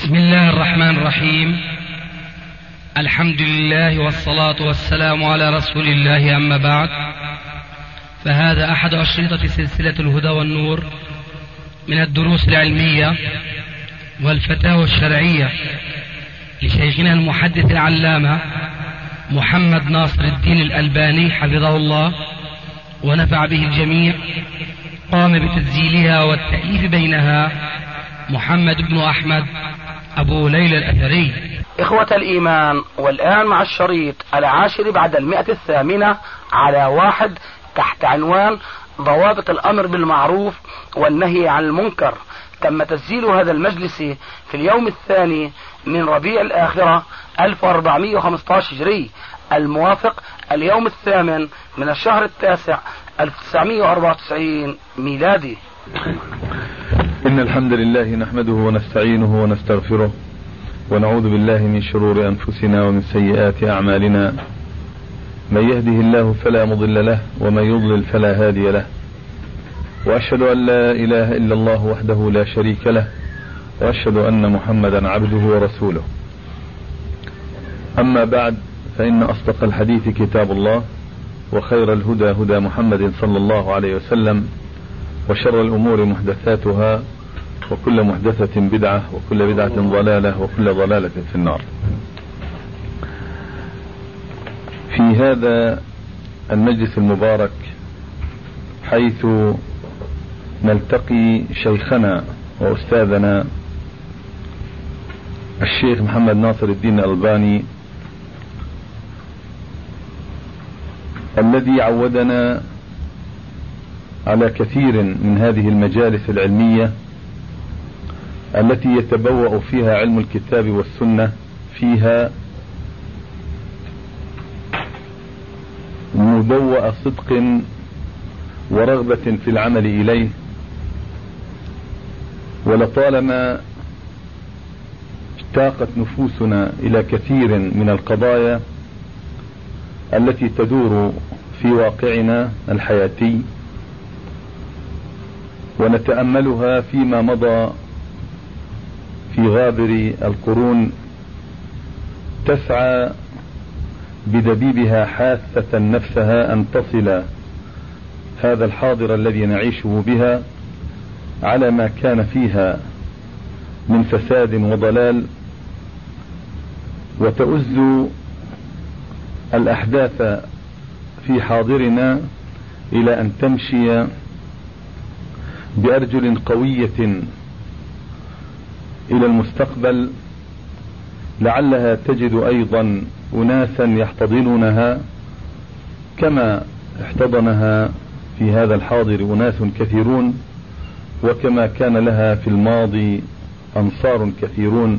بسم الله الرحمن الرحيم. الحمد لله والصلاة والسلام على رسول الله، أما بعد، فهذا أحد أشرطة سلسلة الهدى والنور من الدروس العلمية والفتاوى الشرعية لشيخنا المحدث العلامة محمد ناصر الدين الألباني حفظه الله ونفع به الجميع. قام بتسجيلها والتأليف بينها محمد بن أحمد أبو ليلى الأثري. إخوة الإيمان، والآن مع الشريط 10 بعد 108 على 1 تحت عنوان ضوابط الأمر بالمعروف والنهي عن المنكر. تم تسجيل هذا المجلس في اليوم الثاني من ربيع الآخرة 1415 هجري، الموافق اليوم الثامن من الشهر التاسع 1994 ميلادي. إن الحمد لله نحمده ونستعينه ونستغفره ونعوذ بالله من شرور أنفسنا ومن سيئات أعمالنا. من يهده الله فلا مضل له ومن يضلل فلا هادي له، وأشهد أن لا إله إلا الله وحده لا شريك له، وأشهد أن محمدا عبده ورسوله. أما بعد، فإن أصدق الحديث كتاب الله، وخير الهدى هدى محمد صلى الله عليه وسلم، وشر الأمور محدثاتها، وكل محدثة بدعة، وكل بدعة ضلالة، وكل ضلالة في النار. في هذا المجلس المبارك حيث نلتقي شيخنا وأستاذنا الشيخ محمد ناصر الدين الألباني، الذي عودنا على كثير من هذه المجالس العلمية التي يتبوأ فيها علم الكتاب والسنة فيها مبوأ صدق ورغبة في العمل إليه. ولطالما اشتاقت نفوسنا إلى كثير من القضايا التي تدور في واقعنا الحياتي، ونتأملها فيما مضى في غابر القرون، تسعى بدبيبها حاثة نفسها أن تصل هذا الحاضر الذي نعيشه بها على ما كان فيها من فساد وضلال، وتؤز الأحداث في حاضرنا إلى أن تمشي بأرجل قوية إلى المستقبل، لعلها تجد أيضا أناسا يحتضنونها كما احتضنها في هذا الحاضر أناس كثيرون، وكما كان لها في الماضي أنصار كثيرون.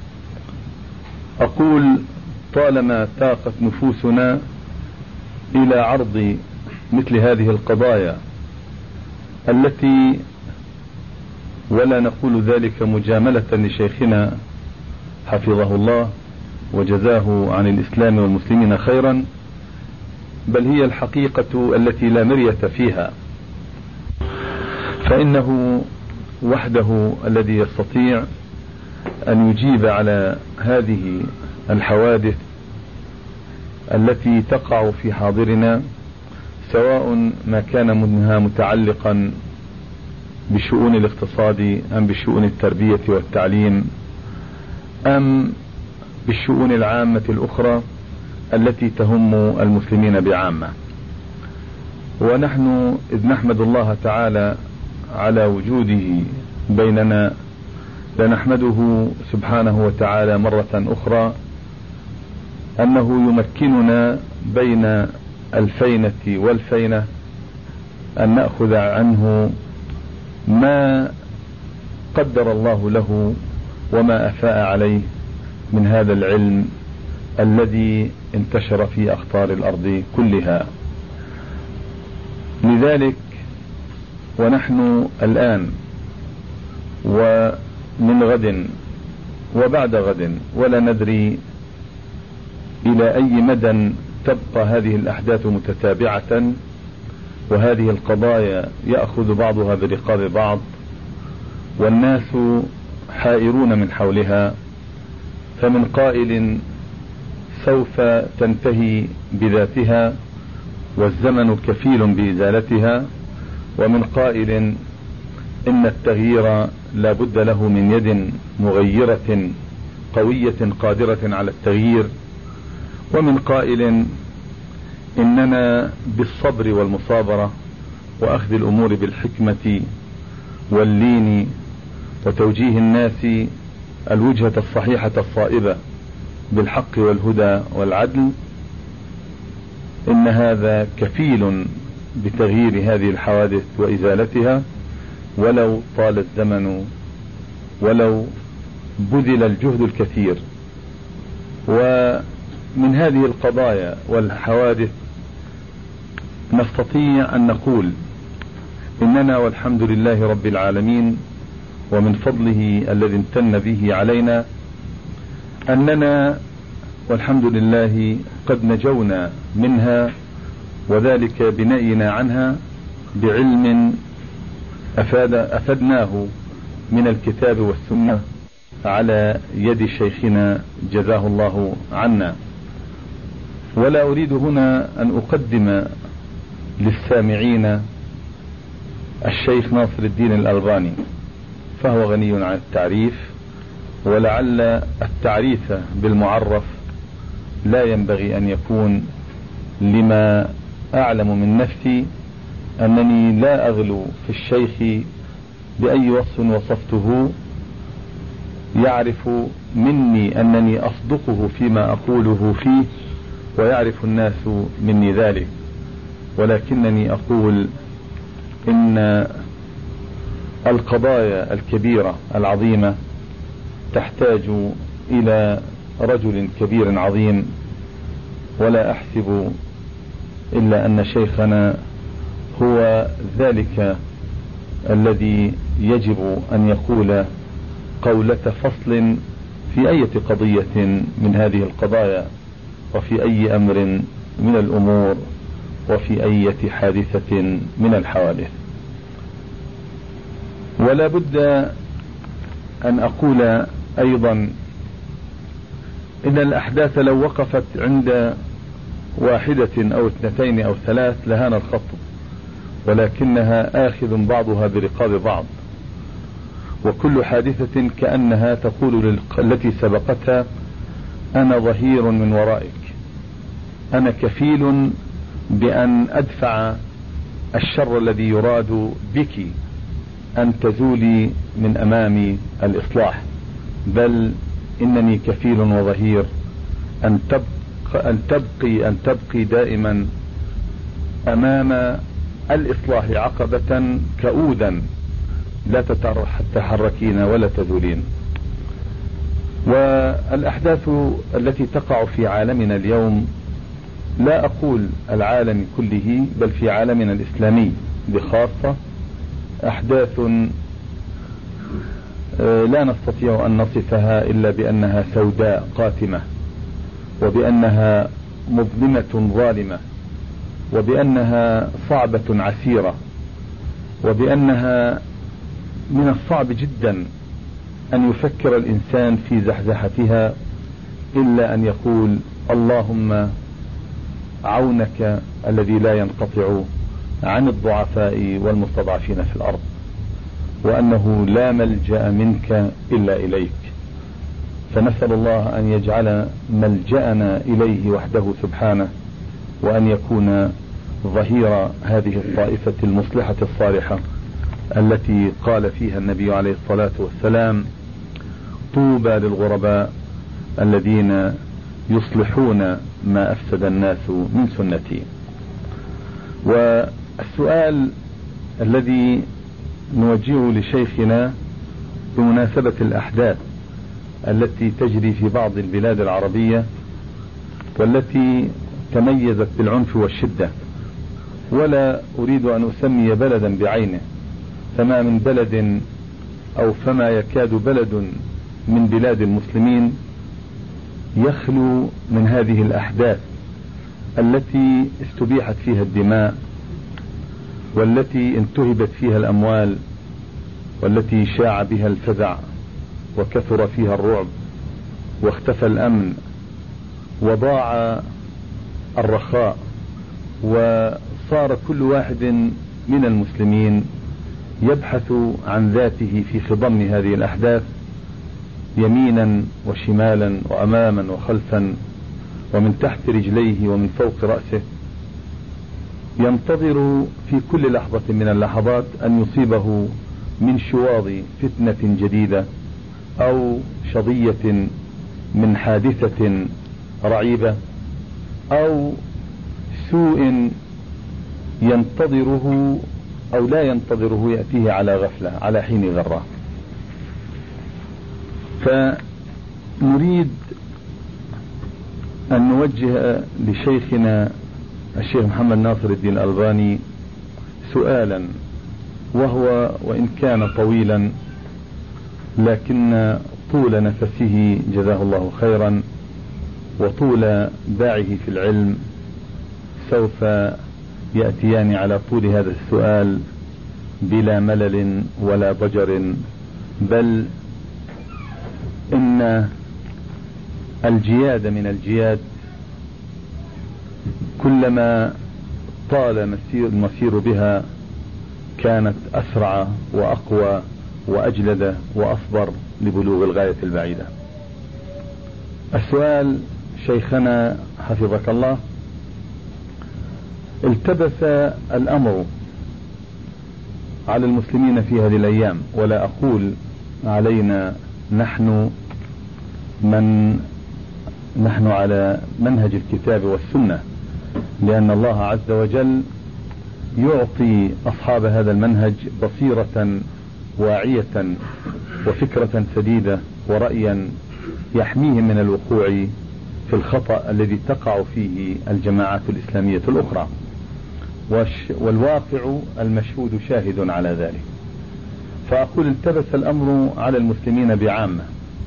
أقول طالما تاقت نفوسنا إلى عرض مثل هذه القضايا التي، ولا نقول ذلك مجاملة لشيخنا حفظه الله وجزاه عن الإسلام والمسلمين خيرا، بل هي الحقيقة التي لا مرية فيها، فإنه وحده الذي يستطيع أن يجيب على هذه الحوادث التي تقع في حاضرنا، سواء ما كان منها متعلقا بشؤون الاقتصاد أم بشؤون التربية والتعليم أم بالشؤون العامة الأخرى التي تهم المسلمين بعامة. ونحن إذ نحمد الله تعالى على وجوده بيننا، لنحمده سبحانه وتعالى مرة أخرى أنه يمكننا بين الفينة والفينة أن نأخذ عنه ما قدر الله له وما أفاء عليه من هذا العلم الذي انتشر في أقطار الأرض كلها. لذلك ونحن الآن ومن غد وبعد غد ولا ندري إلى أي مدى تبقى هذه الأحداث متتابعة، وهذه القضايا يأخذ بعضها برقاب بعض، والناس حائرون من حولها، فمن قائل سوف تنتهي بذاتها والزمن كفيل بإزالتها، ومن قائل إن التغيير لا بد له من يد مغيرة قوية قادرة على التغيير، ومن قائل إننا بالصبر والمصابرة وأخذ الأمور بالحكمة واللين وتوجيه الناس الوجهة الصحيحة الصائبة بالحق والهدى والعدل، إن هذا كفيل بتغيير هذه الحوادث وإزالتها، ولو طال الزمن ولو بذل الجهد الكثير. ومن هذه القضايا والحوادث نستطيع أن نقول إننا والحمد لله رب العالمين ومن فضله الذي امتن به علينا أننا والحمد لله قد نجونا منها، وذلك بنأينا عنها بعلم أفدناه من الكتاب والسنة على يد شيخنا جزاه الله عنا. ولا أريد هنا أن أقدم للسامعين الشيخ ناصر الدين الألباني، فهو غني عن التعريف، ولعل التعريف بالمعرف لا ينبغي أن يكون، لما أعلم من نفسي أنني لا أغلو في الشيخ بأي وصف وصفته، يعرف مني أنني أصدقه فيما أقوله فيه، ويعرف الناس مني ذلك، ولكنني أقول إن القضايا الكبيرة العظيمة تحتاج إلى رجل كبير عظيم، ولا أحسب إلا أن شيخنا هو ذلك الذي يجب أن يقول قولة فصل في أي قضية من هذه القضايا، وفي أي أمر من الأمور، وفي أي حادثة من الحوادث. ولا بد أن أقول أيضا إن الأحداث لو وقفت عند واحدة أو اثنتين أو ثلاث لهان الخط، ولكنها آخذ بعضها برقاب بعض، وكل حادثة كأنها تقول التي سبقتها أنا ظهير من ورائك، أنا كفيل بأن أدفع الشر الذي يراد بك أن تزولي من أمام الإصلاح، بل إنني كفيل وظهير أن تبقي دائما أمام الإصلاح عقبة كؤودا لا تتحركين ولا تزولين. والأحداث التي تقع في عالمنا اليوم، لا أقول العالم كله، بل في عالمنا الإسلامي بخاصة، أحداث لا نستطيع أن نصفها إلا بأنها سوداء قاتمة، وبأنها مظلمة ظالمة، وبأنها صعبة عسيرة، وبأنها من الصعب جدا أن يفكر الإنسان في زحزحتها إلا أن يقول اللهم عونك الذي لا ينقطع عن الضعفاء والمستضعفين في الأرض، وأنه لا ملجأ منك إلا إليك. فنسأل الله أن يجعل ملجأنا إليه وحده سبحانه، وأن يكون ظهير هذه الطائفة المصلحة الصالحة التي قال فيها النبي عليه الصلاة والسلام طوبى للغرباء الذين يصلحون ما أفسد الناس من سنتي. والسؤال الذي نوجهه لشيخنا بمناسبة الأحداث التي تجري في بعض البلاد العربية والتي تميزت بالعنف والشدة، ولا أريد أن أسمي بلدا بعينه، فما من بلد أو فما يكاد بلد من بلاد المسلمين يخلو من هذه الأحداث التي استبيحت فيها الدماء، والتي انتهبت فيها الأموال، والتي شاع بها الفزع، وكثر فيها الرعب واختفى الأمن وضاع الرخاء، وصار كل واحد من المسلمين يبحث عن ذاته في خضم هذه الأحداث، يمينا وشمالا وأماما وخلفا ومن تحت رجليه ومن فوق رأسه، ينتظر في كل لحظة من اللحظات أن يصيبه من شواظ فتنة جديدة أو شظية من حادثة رعيبة أو سوء ينتظره أو لا ينتظره يأتيه على غفلة على حين غرة. فنريد أن نوجه لشيخنا الشيخ محمد ناصر الدين الألباني سؤالا، وهو وإن كان طويلا لكن طول نفسه جزاه الله خيرا وطول باعه في العلم سوف يأتيان على طول هذا السؤال بلا ملل ولا ضجر، بل إن الجياد من الجياد كلما طال المسير بها كانت أسرع وأقوى وأجلد وأصبر لبلوغ الغاية البعيدة. السؤال شيخنا حفظك الله: التبس الأمر على المسلمين في هذه الأيام، ولا أقول علينا نحن على منهج الكتاب والسنة، لأن الله عز وجل يعطي أصحاب هذا المنهج بصيرة واعية وفكرة سديدة ورأيا يحميهم من الوقوع في الخطأ الذي تقع فيه الجماعات الإسلامية الأخرى، والواقع المشهود شاهد على ذلك. فأقول التبس الأمر على المسلمين بعامة،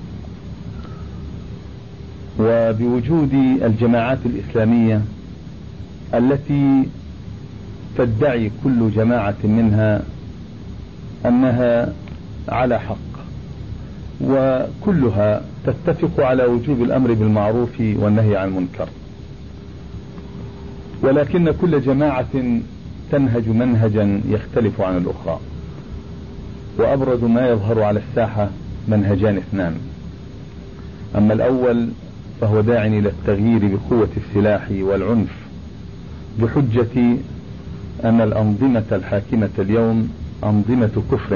وبوجود الجماعات الإسلامية التي تدعي كل جماعة منها أنها على حق، وكلها تتفق على وجوب الأمر بالمعروف والنهي عن المنكر، ولكن كل جماعة تنهج منهجا يختلف عن الأخرى. وأبرز ما يظهر على الساحة منهجان اثنان: أما الأول فهو داع إلى التغيير بقوة السلاح والعنف بحجة أن الأنظمة الحاكمة اليوم أنظمة كفر.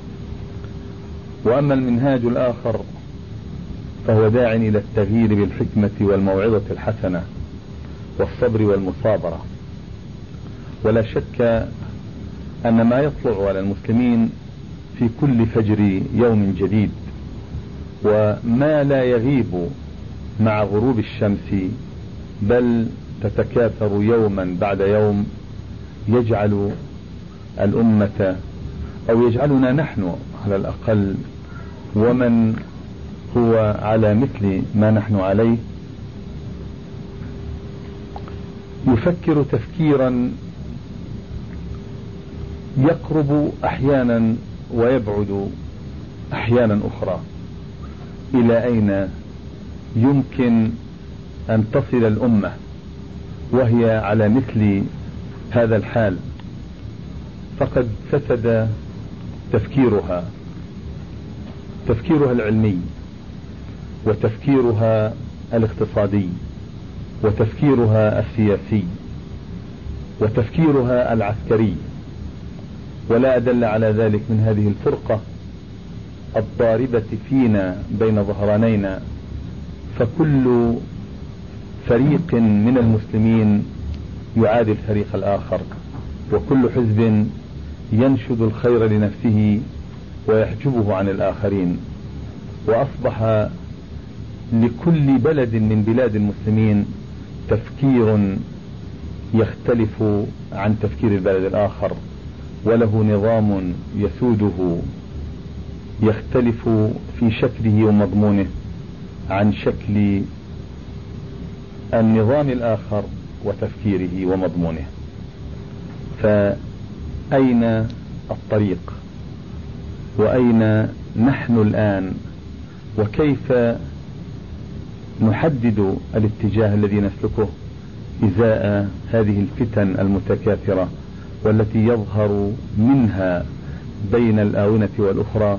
وأما المنهاج الآخر فهو داع إلى التغيير بالحكمة والموعظة الحسنة والصبر والمصابرة. ولا شك أن ما يطلع على المسلمين في كل فجر يوم جديد وما لا يغيب مع غروب الشمس بل تتكاثر يوما بعد يوم يجعل الأمة أو يجعلنا نحن على الأقل ومن هو على مثل ما نحن عليه يفكر تفكيرا يقرب أحيانا ويبعد أحيانا أخرى. إلى أين يمكن أن تصل الأمة وهي على مثل هذا الحال؟ فقد فسد تفكيرها العلمي، وتفكيرها الاقتصادي، وتفكيرها السياسي، وتفكيرها العسكري. ولا أدل على ذلك من هذه الفرقة الضاربة فينا بين ظهرانينا، فكل فريق من المسلمين يعادي الفريق الآخر، وكل حزب ينشد الخير لنفسه ويحجبه عن الآخرين. وأصبح لكل بلد من بلاد المسلمين تفكير يختلف عن تفكير البلد الآخر، وله نظام يسوده يختلف في شكله ومضمونه عن شكل النظام الآخر وتفكيره ومضمونه. فأين الطريق؟ وأين نحن الآن وكيف نحدد الاتجاه الذي نسلكه إزاء هذه الفتن المتكاثرة والتي يظهر منها بين الآونة والأخرى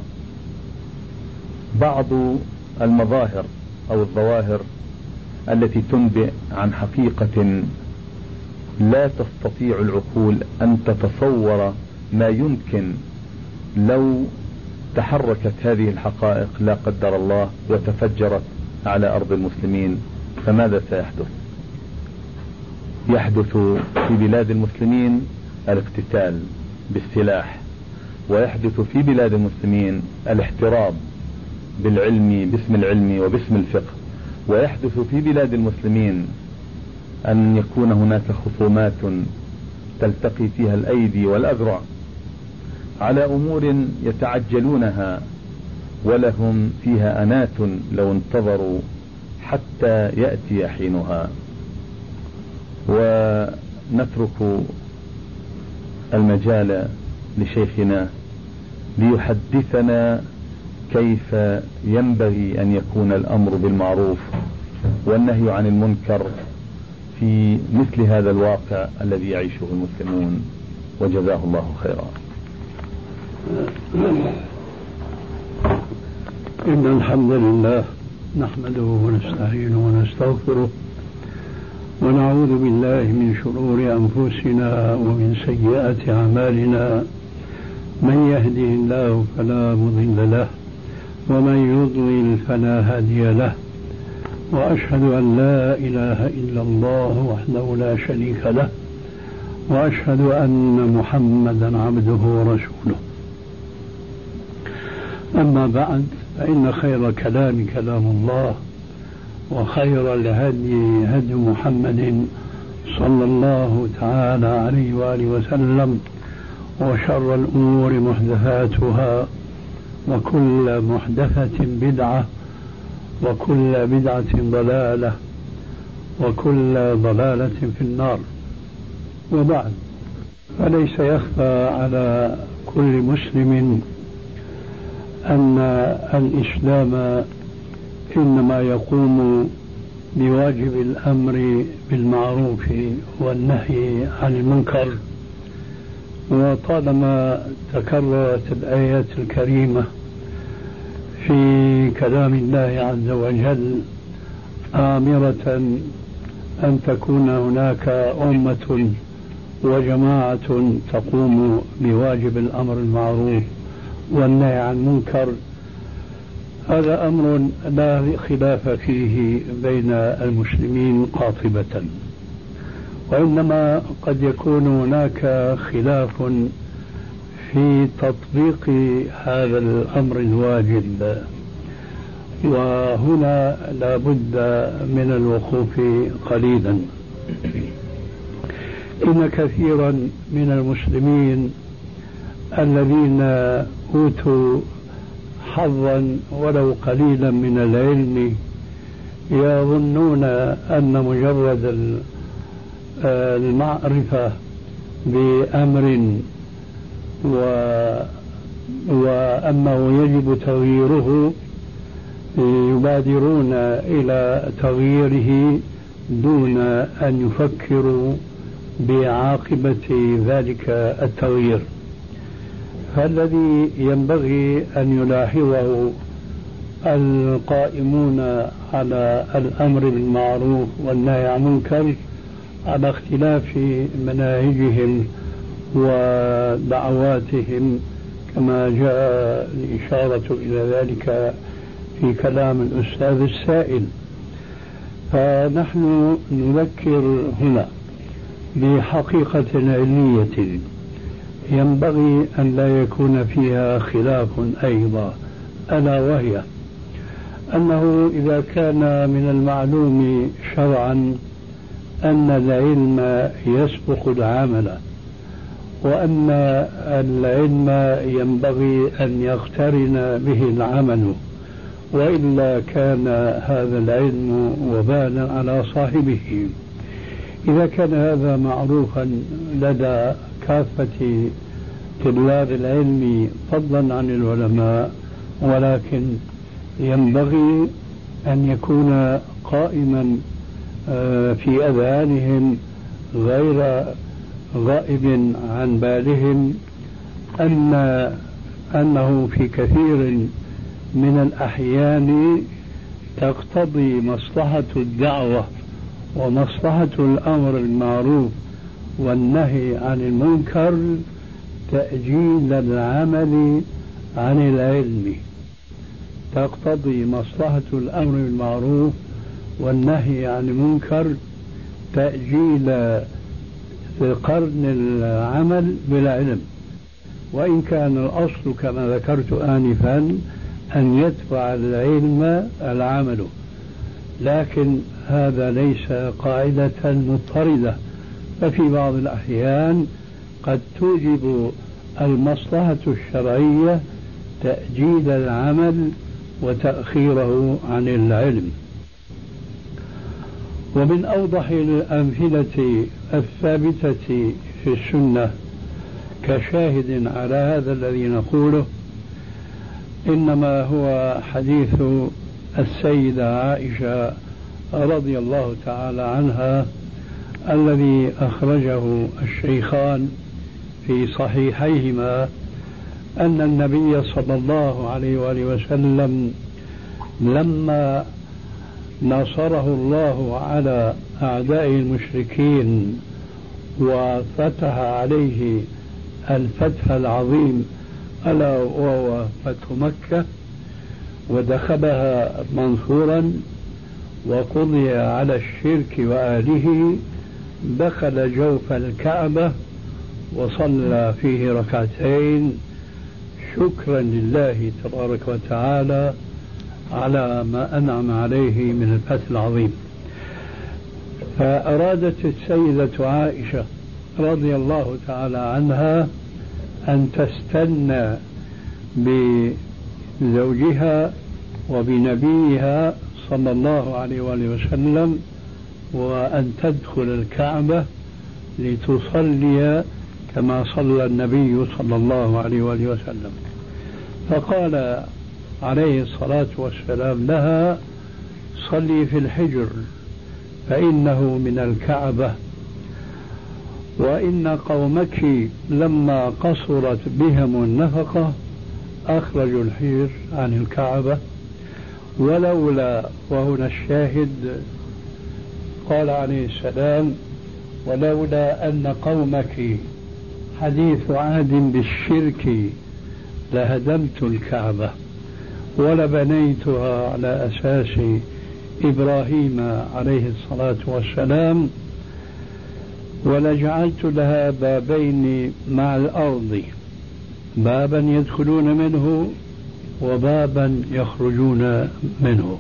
بعض المظاهر أو الظواهر التي تنبئ عن حقيقة لا تستطيع العقول أن تتصور ما يمكن لو تحركت هذه الحقائق لا قدر الله وتفجرت على أرض المسلمين. فماذا سيحدث؟ يحدث في بلاد المسلمين الاقتتال بالسلاح، ويحدث في بلاد المسلمين الاحتراب بالعلم باسم العلم وباسم الفقه، ويحدث في بلاد المسلمين أن يكون هناك خصومات تلتقي فيها الأيدي والأذرع على أمور يتعجلونها ولهم فيها أنات لو انتظروا حتى يأتي حينها. ونترك المجال لشيخنا ليحدثنا كيف ينبغي أن يكون الأمر بالمعروف والنهي عن المنكر في مثل هذا الواقع الذي يعيشه المسلمون، وجزاه الله خيرا. إن الحمد لله نحمده ونستعينه ونستغفره ونعوذ بالله من شرور أنفسنا ومن سيئات أعمالنا، من يهده الله فلا مضل له ومن يضلل فلا هادي له، وأشهد أن لا إله إلا الله وحده لا شريك له، وأشهد أن محمدا عبده ورسوله. أما بعد، فإن خير كلام كلام الله، وخير الهدي هدي محمد صلى الله تعالى عليه وآله وسلم، وشر الأمور محدثاتها، وكل محدثة بدعة، وكل بدعة ضلالة، وكل ضلالة في النار. وبعد، فليس يخفى على كل مسلم أن الإسلام إنما يقوم بواجب الأمر بالمعروف والنهي عن المنكر. وطالما تكررت الآيات الكريمة في كلام الله عز وجل آمرة أن تكون هناك أمة وجماعة تقوم بواجب الأمر بالمعروف والنهي عن المنكر، هذا أمر لا خلاف فيه بين المسلمين قاطبة، وإنما قد يكون هناك خلاف في تطبيق هذا الأمر الواجب، وهنا لا بد من الوقوف قليلا. إن كثيرا من المسلمين الذين أوتوا حظا ولو قليلا من العلم يظنون أن مجرد المعرفة بأمر وأنه يجب تغييره يبادرون إلى تغييره دون أن يفكروا بعاقبة ذلك التغيير. فالذي ينبغي أن يلاحظه القائمون على الأمر بالمعروف والنهي عن المنكر على اختلاف مناهجهم ودعواتهم، كما جاء الإشارة إلى ذلك في كلام الأستاذ السائل. فنحن نذكر هنا بحقيقة علمية ينبغي أن لا يكون فيها خلاف أيضا، ألا وهي أنه إذا كان من المعلوم شرعا أن العلم يسبق العمل، وأن العلم ينبغي أن يقترن به العمل، وإلا كان هذا العلم وبالا على صاحبه. إذا كان هذا معروفا لدى كافة طلاب العلم فضلا عن العلماء، ولكن ينبغي أن يكون قائما في أذهانهم غير غائب عن بالهم أنه في كثير من الأحيان تقتضي مصلحة الدعوة ومصلحة الأمر بالمعروف والنهي عن المنكر تأجيل العمل عن العلم. تقتضي مصلحة الأمر بالمعروف والنهي عن المنكر تأجيل قرن العمل بالعلم، وإن كان الأصل كما ذكرت آنفا أن يتبع العلم العمل، لكن هذا ليس قاعدة مضطردة، ففي بعض الأحيان قد توجب المصلحة الشرعية تأجيل العمل وتأخيره عن العلم. ومن أوضح الأمثلة الثابتة في السنة كشاهد على هذا الذي نقوله إنما هو حديث السيدة عائشة رضي الله تعالى عنها الذي أخرجه الشيخان في صحيحيهما أن النبي صلى الله عليه وآله وسلم لما نصره الله على أعداء المشركين وفتح عليه الفتح العظيم ألا وهو فتح مكة ودخلها منصورا وقضي على الشرك وآله، دخل جوف الكعبة وصلى فيه ركعتين شكرا لله تبارك وتعالى على ما أنعم عليه من الفتح العظيم. فأرادت السيدة عائشة رضي الله تعالى عنها أن تستنى بزوجها وبنبيها صلى الله عليه وآله وسلم وأن تدخل الكعبة لتصلي كما صلى النبي صلى الله عليه وآله وسلم. فقال عليه الصلاة والسلام لها: صلي في الحجر فإنه من الكعبة، وإن قومك لما قصرت بهم النفقة أخرجوا الحجر عن الكعبة، ولولا، وهنا الشاهد، قال عليه السلام: ولولا أن قومك حديث عهد بالشرك لهدمت الكعبة ولبنيتها على أساس إبراهيم عليه الصلاة والسلام ولجعلت لها بابين مع الأرض، بابا يدخلون منه وبابا يخرجون منه.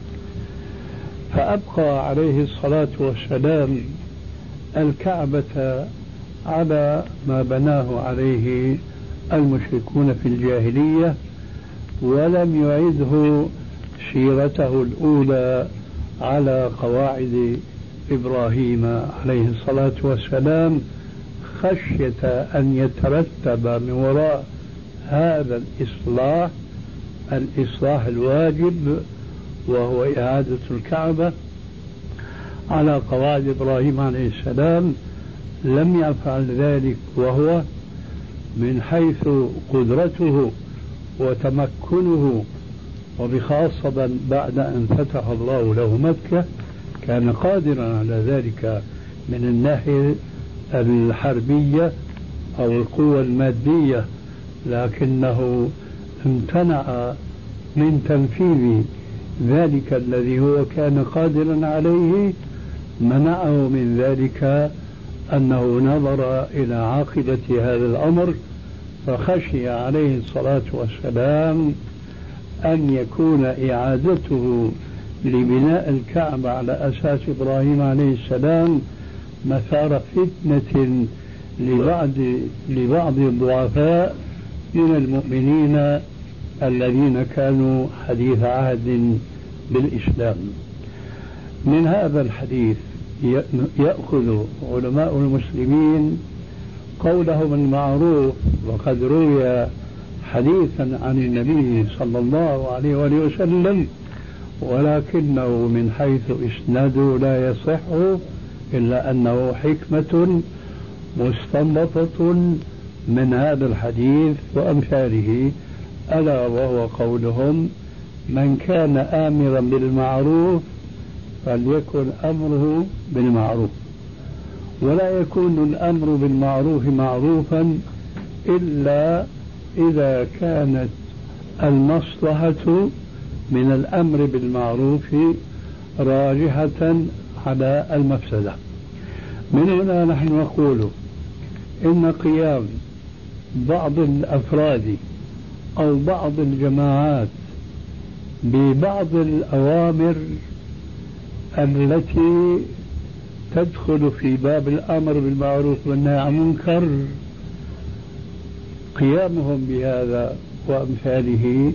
فأبقى عليه الصلاة والسلام الكعبة على ما بناه عليه المشركون في الجاهلية، ولم يعده سيرته الأولى على قواعد إبراهيم عليه الصلاة والسلام، خشية أن يترتب من وراء هذا الإصلاح الواجب، وهو إعادة الكعبة على قواعد إبراهيم عليه السلام. لم يفعل ذلك، وهو من حيث قدرته وتمكنه، وبخاصة بعد أن فتح الله له مكة كان قادرا على ذلك من الناحية الحربية أو القوة المادية، لكنه امتنع من تنفيذ ذلك الذي هو كان قادرا عليه. منعه من ذلك أنه نظر إلى عاقبة هذا الأمر، فخشي عليه الصلاة والسلام أن يكون إعادته لبناء الكعبة على أساس إبراهيم عليه السلام مثار فتنة لبعض الضعفاء من المؤمنين الذين كانوا حديث عهد بالإسلام. من هذا الحديث يأخذ علماء المسلمين قولهم المعروف، وقد روي حديثا عن النبي صلى الله عليه وآله وسلم، ولكنه من حيث إسناده لا يصح، إلا أنه حكمة مستنبطة من هذا الحديث وأمثاله، ألا وهو قولهم: من كان آمرا بالمعروف فليكن أمره بالمعروف. ولا يكون الأمر بالمعروف معروفا إلا إذا كانت المصلحة من الأمر بالمعروف راجحة على المفسدة. من هنا نحن نقول إن قيام بعض الأفراد أو بعض الجماعات ببعض الأوامر التي تدخل في باب الأمر بالمعروف والنهي عن المنكر، قيامهم بهذا وأمثاله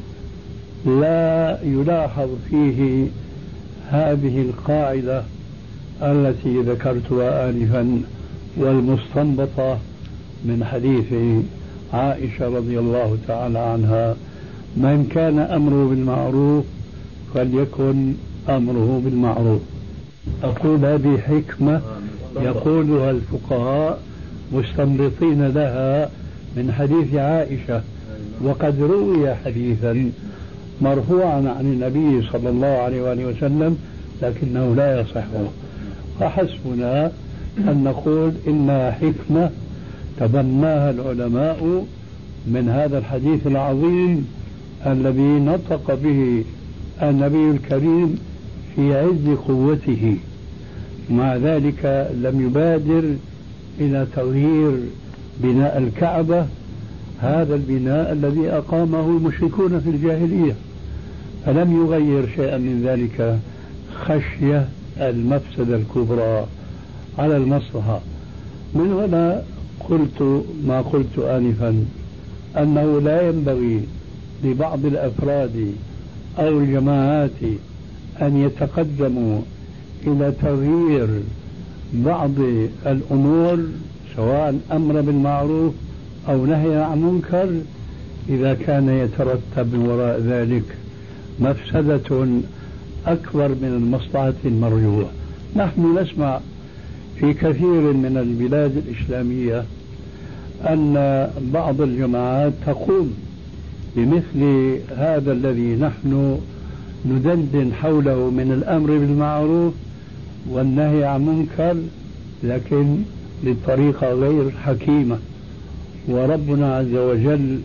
لا يلاحظ فيه هذه القاعدة التي ذكرتها آنفا والمستنبطة من حديث عائشة رضي الله تعالى عنها: من كان أمره بالمعروف فليكن أمره بالمعروف. أقول هذه حكمة يقولها الفقهاء مستنبطين لها من حديث عائشة، وقد روي حديثا مرفوعا عن النبي صلى الله عليه وآله وسلم لكنه لا يصح. فحسبنا أن نقول إنها حكمة تبناها العلماء من هذا الحديث العظيم الذي نطق به النبي الكريم في عز قوته. مع ذلك لم يبادر إلى تغيير بناء الكعبة، هذا البناء الذي أقامه المشركون في الجاهلية، فلم يغير شيئا من ذلك خشية المفسدة الكبرى على المصلحة. من هنا قلت ما قلت آنفا، أنه لا ينبغي لبعض الأفراد أو الجماعات أن يتقدموا إلى تغيير بعض الأمور سواء أمر بالمعروف أو نهي عن منكر إذا كان يترتب من وراء ذلك مفسدة أكبر من المصلحة المرجوة. نحن نسمع في كثير من البلاد الإسلامية أن بعض الجماعات تقوم بمثل هذا الذي نحن ندندن حوله من الأمر بالمعروف والنهي عن منكر، لكن بطريقة غير حكيمة. وربنا عز وجل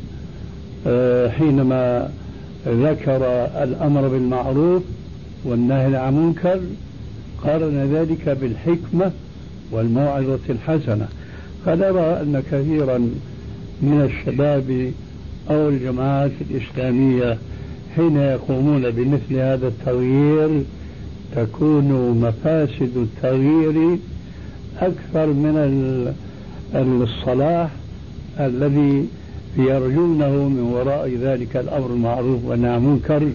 حينما ذكر الأمر بالمعروف والنهي عن منكر قارن ذلك بالحكمة والموعظة الحسنة. فنرى أن كثيرا من الشباب أو الجماعات الإسلامية حين يقومون بمثل هذا التغيير تكون مفاسد التغيير أكثر من الصلاح الذي يرجونه من وراء ذلك الأمر المعروف والنهي عن المنكر.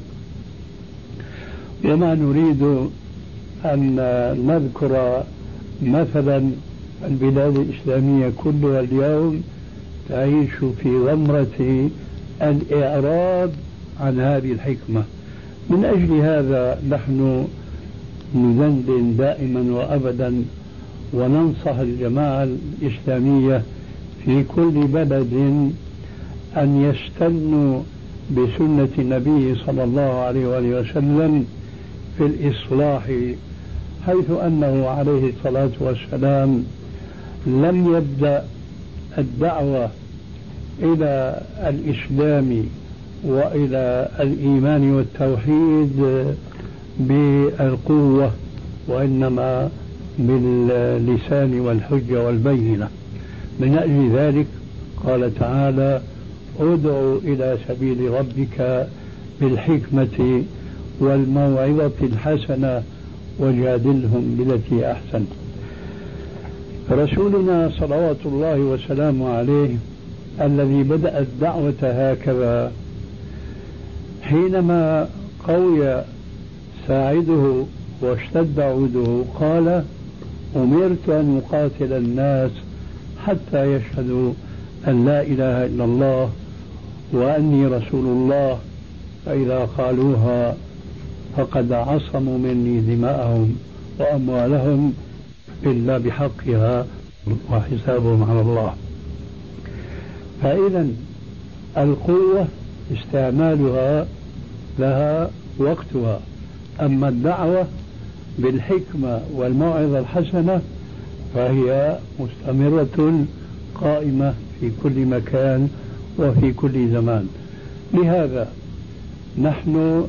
وما نريد أن نذكر مثلا البلاد الإسلامية كلها اليوم تعيش في غمرة الإعراض عن هذه الحكمة. من أجل هذا نحن ندندن دائما وأبدا وننصح الجماعة الإسلامية في كل بلد أن يستنوا بسنة النبي صلى الله عليه وآله وسلم في الإصلاح، حيث أنه عليه الصلاة والسلام لم يبدأ الدعوة إلى الإسلام وإلى الإيمان والتوحيد بالقوة، وإنما باللسان والحجة والبينة. من أجل ذلك قال تعالى: ادع إلى سبيل ربك بالحكمة والموعظة الحسنة وجادلهم بالتي أحسن. رسولنا صلوات الله وسلامه عليه الذي بدأ الدعوة هكذا حينما قوي ساعده واشتد عوده قال: أمرت أن أقاتل الناس حتى يشهدوا أن لا إله إلا الله وأني رسول الله، فإذا قالوها فقد عصموا مني دماءهم وأموالهم إلا بحقها وحسابهم على الله. فإذا القوة استعمالها لها وقتها، أما الدعوة بالحكمة والموعظة الحسنة فهي مستمرة قائمة في كل مكان وفي كل زمان. لهذا نحن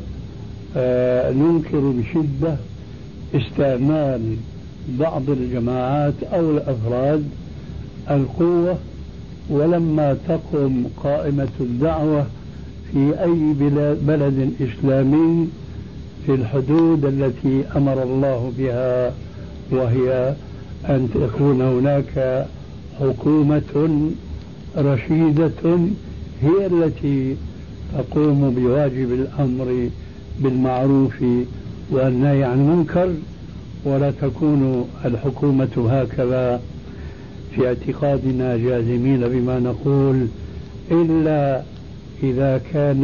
ننكر بشدة استعمال بعض الجماعات أو الأفراد القوة، ولما تقم قائمة الدعوة في أي بلد إسلامي في الحدود التي أمر الله بها، وهي أن تكون هناك حكومة رشيدة هي التي تقوم بواجب الأمر بالمعروف والنهي عن المنكر، ولا تكون الحكومة هكذا في اعتقادنا جازمين بما نقول إلا إذا كان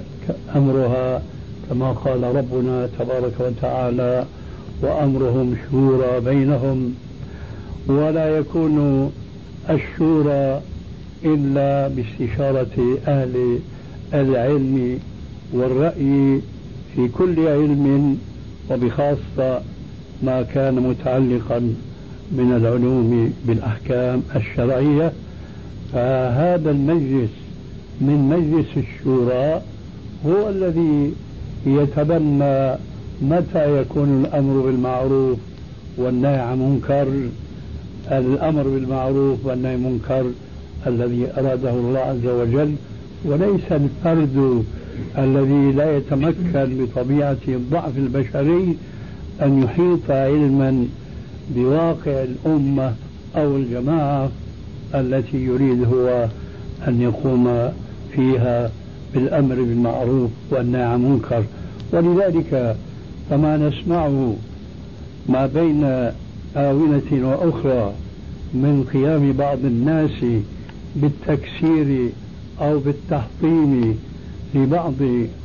أمرها كما قال ربنا تبارك وتعالى: وأمرهم شورى بينهم. ولا يكون الشورى إلا باستشارة أهل العلم والرأي في كل علم، وبخاصة ما كان متعلقا من العلوم بالأحكام الشرعية. فهذا المجلس من مجلس الشورى هو الذي يتبنى متى يكون الأمر بالمعروف والنهي عن المنكر، الأمر بالمعروف والنهي عن المنكر الذي أراده الله عز وجل، وليس الفرد الذي لا يتمكن بطبيعة الضعف البشري أن يحيط علما بواقع الأمة أو الجماعة التي يريد هو أن يقوم فيها بالأمر بالمعروف والنهي عن المنكر. ولذلك فما نسمعه ما بين آونة وأخرى من قيام بعض الناس بالتكسير أو بالتحطيم لبعض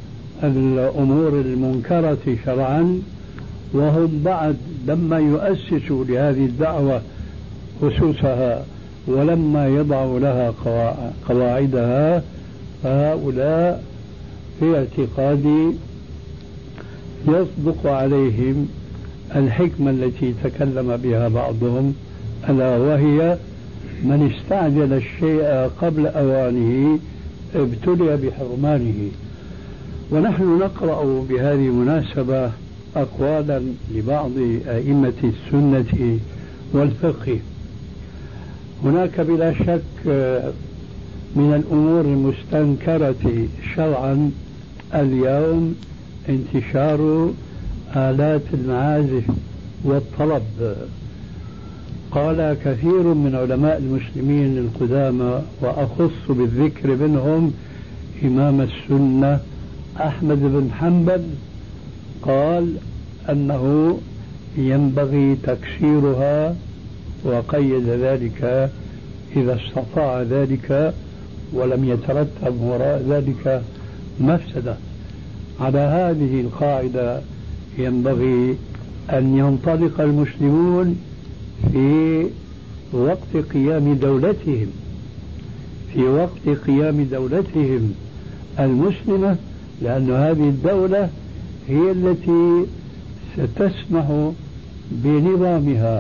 الأمور المنكرة شرعا، وهم بعد لما يؤسسوا لهذه الدعوة أسسها ولما يضعوا لها قواعدها، فهؤلاء في اعتقادي يصدق عليهم الحكمة التي تكلم بها بعضهم، ألا وهي: من استعجل الشيء قبل أوانه ابتلي بحرمانه. ونحن نقرأ بهذه المناسبة أقوالا لبعض أئمة السنة والفقه. هناك بلا شك من الأمور المستنكرة شرعا اليوم انتشار آلات المعازف والطرب. قال كثير من علماء المسلمين القدامى، وأخص بالذكر منهم إمام السنة أحمد بن حنبل، قال أنه ينبغي تكسيرها، وقيد ذلك إذا استطاع ذلك ولم يترتب وراء ذلك مفسدة. على هذه القاعدة ينبغي أن ينطلق المسلمون في وقت قيام دولتهم، في وقت قيام دولتهم المسلمة، لأن هذه الدولة هي التي ستسمح بنظامها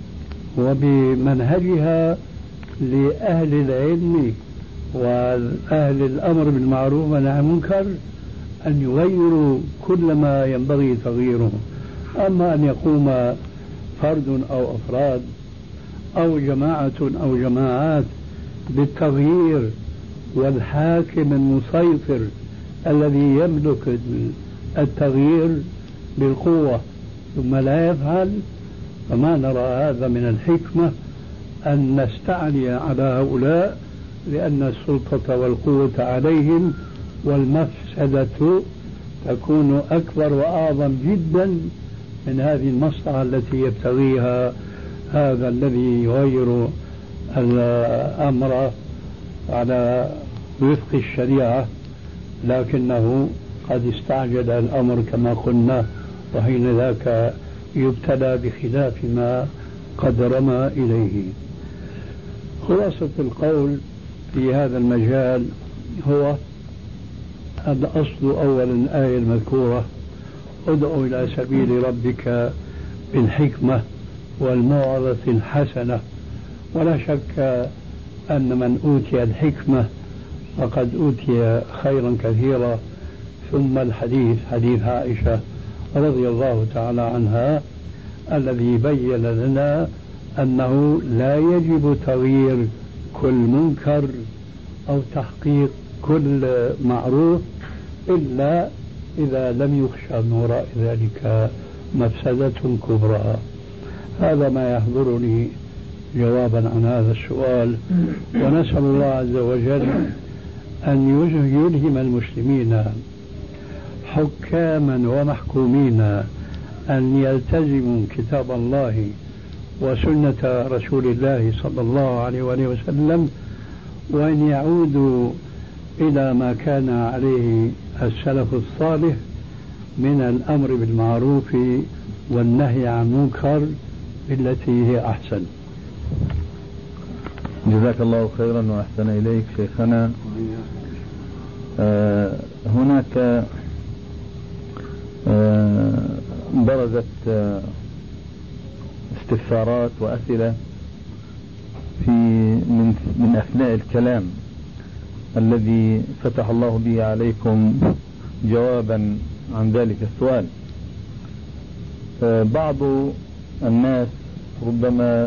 وبمنهجها لأهل العلم وأهل الأمر بالمعروف والنهي عن المنكر أن يغيروا كل ما ينبغي تغييره. أما أن يقوم فرد أو أفراد أو جماعة أو جماعات بالتغيير، والحاكم المسيطر الذي يملك التغيير بالقوة ثم لا يفعل، فما نرى هذا من الحكمة أن نستعلي على هؤلاء، لأن السلطة والقوة عليهم والمفسدة تكون أكبر وأعظم جدا من هذه المصلحة التي يبتغيها هذا الذي يغير الأمر على وفق الشريعة، لكنه قد استعجل الأمر كما قلنا، وحين ذاك يبتلى بخلاف ما قد رمى إليه. خلاصة القول في هذا المجال هو الأصل أولا الآية المذكورة: ادعو إلى سبيل ربك بالحكمة والموعظة الحسنة. ولا شك أن من أوتي الحكمة فقد أوتي خيرا كثيرا. ثم الحديث حديث عائشة رضي الله تعالى عنها الذي بين لنا أنه لا يجب تغيير كل منكر أو تحقيق كل معروف إلا إذا لم يخشى من وراء ذلك مفسدة كبرى. هذا ما يحضرني جوابا عن هذا السؤال، ونسأل الله عز وجل أن يلهم المسلمين حكاما ومحكومين أن يلتزموا كتاب الله وسنة رسول الله صلى الله عليه وسلم، وأن يعودوا إلى ما كان عليه السلف الصالح من الأمر بالمعروف والنهي عن المنكر بالتي هي أحسن. جزاك الله خيرا وأحسن إليك شيخنا. هناك برزت استفسارات وأسئلة من أثناء الكلام الذي فتح الله به عليكم جوابا عن ذلك السؤال. بعض الناس ربما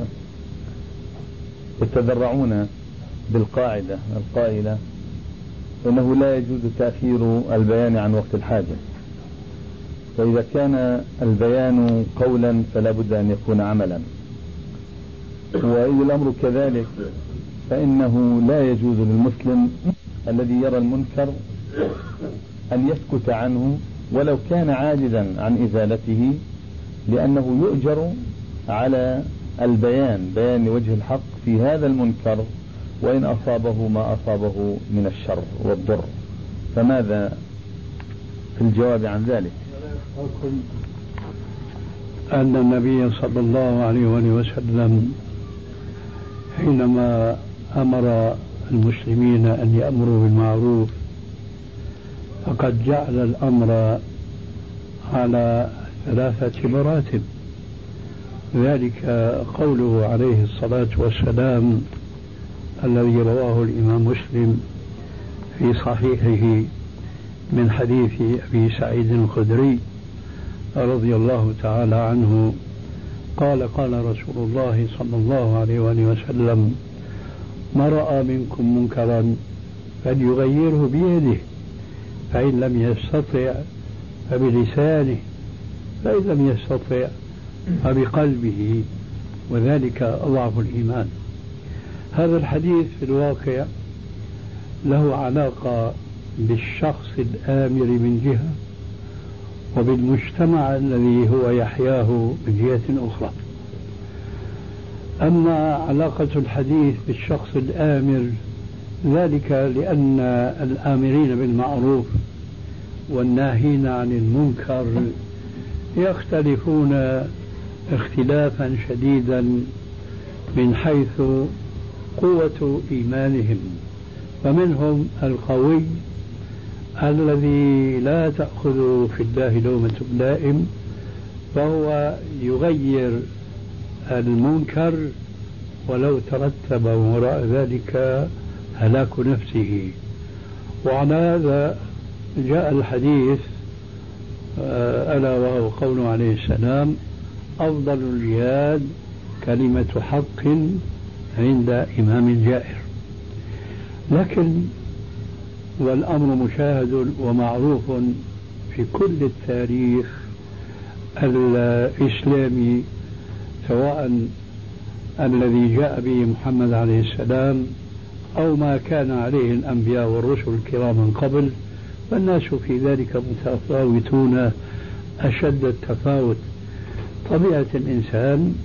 يتذرعون بالقاعدة القائلة إنه لا يجوز تأخير البيان عن وقت الحاجة، فإذا كان البيان قولا فلا بد أن يكون عملا، وإذا الأمر كذلك فإنه لا يجوز للمسلم الذي يرى المنكر أن يسكت عنه ولو كان عاجزا عن إزالته، لأنه يؤجر على البيان، بيان وجه الحق في هذا المنكر وإن أصابه ما أصابه من الشر والضر. فماذا في الجواب عن ذلك؟ أن النبي صلى الله عليه وسلم حينما أمر المسلمين أن يأمروا بالمعروف فقد جعل الأمر على 3 مراتب. ذلك قوله عليه الصلاة والسلام الذي رواه الإمام مسلم في صحيحه من حديث أبي سعيد الخدري رضي الله تعالى عنه قال: قال رسول الله صلى الله عليه وسلم: ما رأى منكم منكرا فليغيره بيده، فإن لم يستطع فبلسانه، فإن لم يستطع فبقلبه، وذلك أضعف الإيمان. هذا الحديث في الواقع له علاقة بالشخص الآمر من جهة وبالمجتمع الذي هو يحياه من جهة أخرى. أما علاقة الحديث بالشخص الآمر ذلك لأن الآمرين بالمعروف والناهين عن المنكر يختلفون اختلافا شديدا من حيث قوة إيمانهم، فمنهم القوي الذي لا تأخذ في الله لومة لائم، فهو يغير المنكر ولو ترتب وراء ذلك هلاك نفسه. وعلى هذا جاء الحديث ألا وهو قوله عليه السلام: أفضل الجهاد كلمة حق عند إمام جائر. لكن والأمر مشاهد ومعروف في كل التاريخ الإسلامي، سواء الذي جاء به محمد عليه السلام أو ما كان عليه الأنبياء والرسل الكرام من قبل، فالناس في ذلك متفاوتون أشد التفاوت. طبيعة الإنسان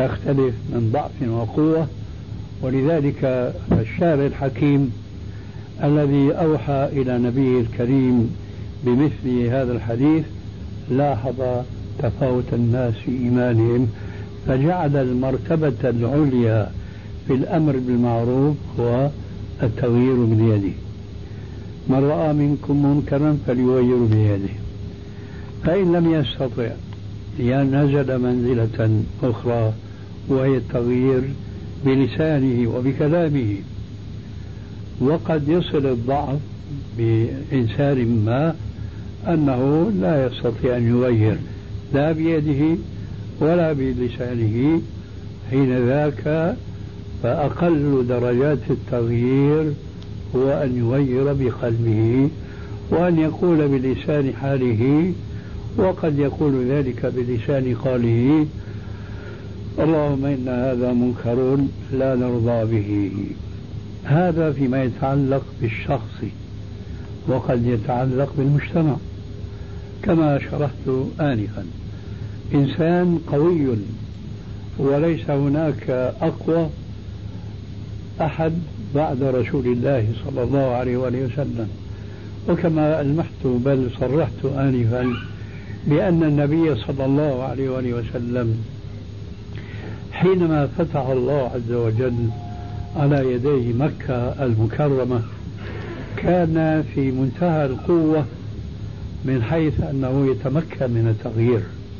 تختلف من ضعف وقوة، ولذلك الشارع الحكيم الذي أوحى إلى نبيه الكريم بمثل هذا الحديث لاحظ تفاوت الناس في إيمانهم، فجعل المرتبة العليا في الأمر بالمعروف هو التغيير بيده. من رأى منكم منكرا فليغير بيده، فإن لم يستطع نزل منزلة أخرى وهي التغيير بلسانه وبكلامه. وقد يصل الضعف بإنسان ما أنه لا يستطيع أن يغير لا بيده ولا بلسانه، حين ذاك فأقل درجات التغيير هو أن يغير بقلبه وأن يقول بلسان حاله، وقد يقول ذلك بلسان قاله اللهم إن هذا منكر لا نرضى به. هذا فيما يتعلق بالشخص، وقد يتعلق بالمجتمع كما شرحت آنفا. إنسان قوي وليس هناك أقوى أحد بعد رسول الله صلى الله عليه وآله وسلم، وكما ألمحت بل صرحت آنفا بأن النبي صلى الله عليه وآله وسلم حينما فتح الله عز وجل على يديه مكة المكرمة كان في منتهى القوة من حيث أنه يتمكن من التغيير،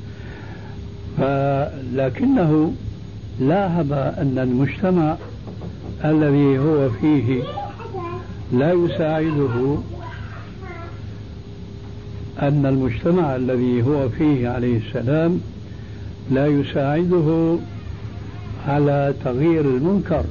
لكنه لاحظ أن المجتمع الذي هو فيه لا يساعده، أن المجتمع الذي هو فيه عليه السلام لا يساعده على تغيير المنكر.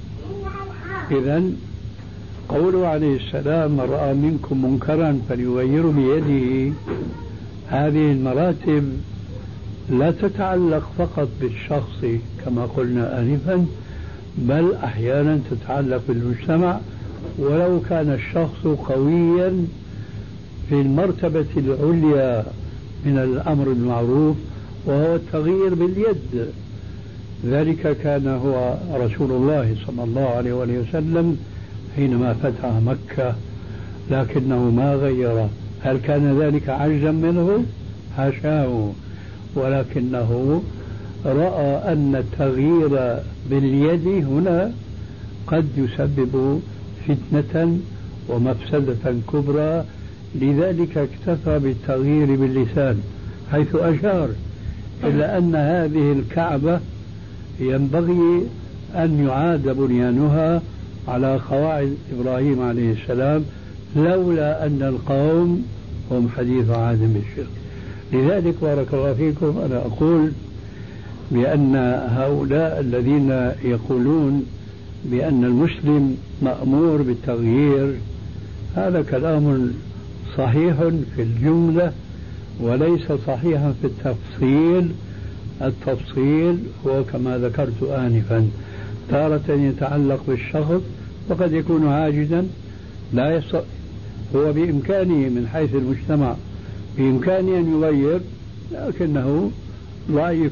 إذن قوله عليه السلام من رأى منكم منكرا فليغيره بيده، هذه المراتب لا تتعلق فقط بالشخص كما قلنا آنفا، بل أحيانا تتعلق بالمجتمع ولو كان الشخص قويا في المرتبة العليا من الأمر بالمعروف وهو التغيير باليد. ذلك كان هو رسول الله صلى الله عليه وسلم حينما فتح مكة، لكنه ما غير. هل كان ذلك عجزا منه؟ حاشاه، ولكنه رأى أن التغيير باليد هنا قد يسبب فتنة ومفسدة كبرى، لذلك اكتفى بالتغيير باللسان حيث أشار إلا أن هذه الكعبة ينبغي أن يعاد بنيانها على قواعد إبراهيم عليه السلام لولا أن القوم هم حديث عهد بالشرك. لذلك بارك الله فيكم أنا أقول بأن هؤلاء الذين يقولون بأن المسلم مأمور بالتغيير هذا كلام صحيح في الجملة وليس صحيحا في التفصيل. التفصيل هو كما ذكرت آنفا، تارة يتعلق بالشخص وقد يكون عاجزا لا هو بإمكانه من حيث المجتمع بإمكانه أن يغير، لكنه ضعيف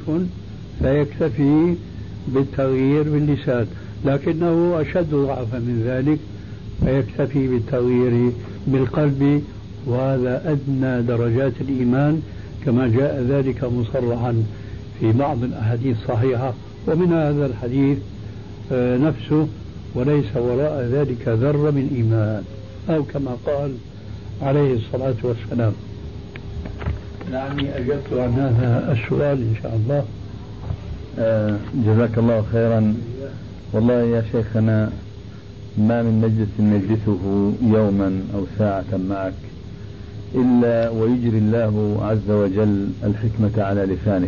فيكتفي بالتغيير باللسان، لكنه أشد ضعفا من ذلك فيكتفي بالتغيير بالقلب، وهذا أدنى درجات الإيمان كما جاء ذلك مصرحا في بعض الأحاديث الصحيحة، ومن هذا الحديث نفسه وليس وراء ذلك ذرة من إيمان، أو كما قال عليه الصلاة والسلام. لعني أجبت عن هذا السؤال إن شاء الله. جزاك الله خيرا. والله يا شيخنا ما من مجلس نجلسه يوما أو ساعة معك إلا ويجري الله عز وجل الحكمة على لسانك،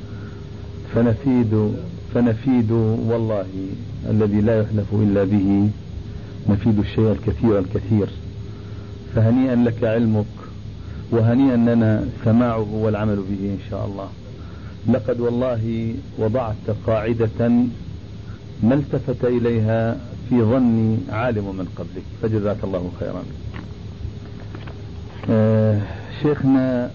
فنفيد والله الذي لا يحلف إلا به، نفيد الشيء الكثير الكثير. فهنيئا لك علمك وهنيئا لنا سماعه والعمل به إن شاء الله. لقد والله وضعت قاعدة ما التفت إليها في ظني عالم من قبلك، فجزاك الله خيرا. شيخنا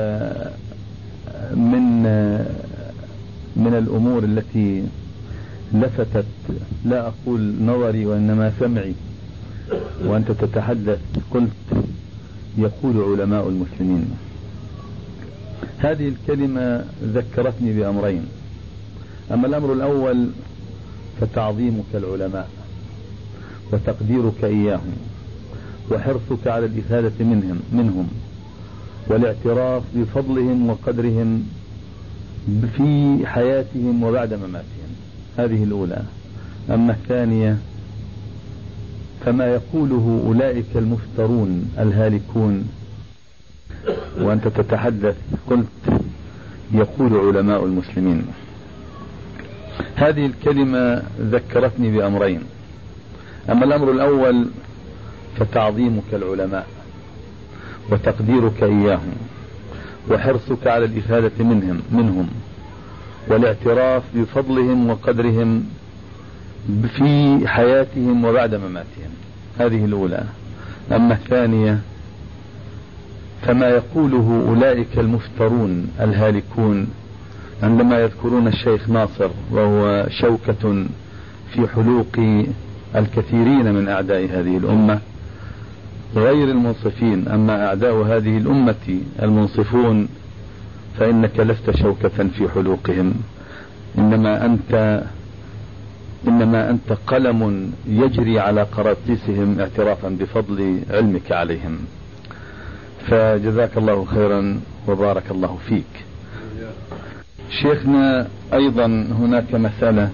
من الأمور التي لفتت لا أقول نظري وإنما سمعي وأنت تتحدث قلت يقول علماء المسلمين. هذه الكلمة ذكرتني بأمرين. أما الأمر الأول فتعظيمك العلماء وتقديرك إياهم وحرصك على الإفادة منهم والاعتراف بفضلهم وقدرهم في حياتهم وبعد مماتهم. هذه الأولى. أما الثانية فما يقوله أولئك المفترون الهالكون، وأنت تتحدث قلت يقول علماء المسلمين. هذه الكلمة ذكرتني بأمرين. أما الأمر الأول فتعظيمك العلماء وتقديرك إياهم وحرصك على الإفادة منهم والاعتراف بفضلهم وقدرهم في حياتهم وبعد مماتهم. هذه الأولى. أما الثانية فما يقوله أولئك المفترون الهالكون عندما يذكرون الشيخ ناصر وهو شوكة في حلوق الكثيرين من أعداء هذه الأمة غير المنصفين. أما أعداء هذه الأمة المنصفون فإنك لست شوكة في حلوقهم، إنما أنت قلم يجري على قراطيسهم اعترافا بفضل علمك عليهم. فجزاك الله خيرا وبارك الله فيك. شيخنا أيضا هناك مسألة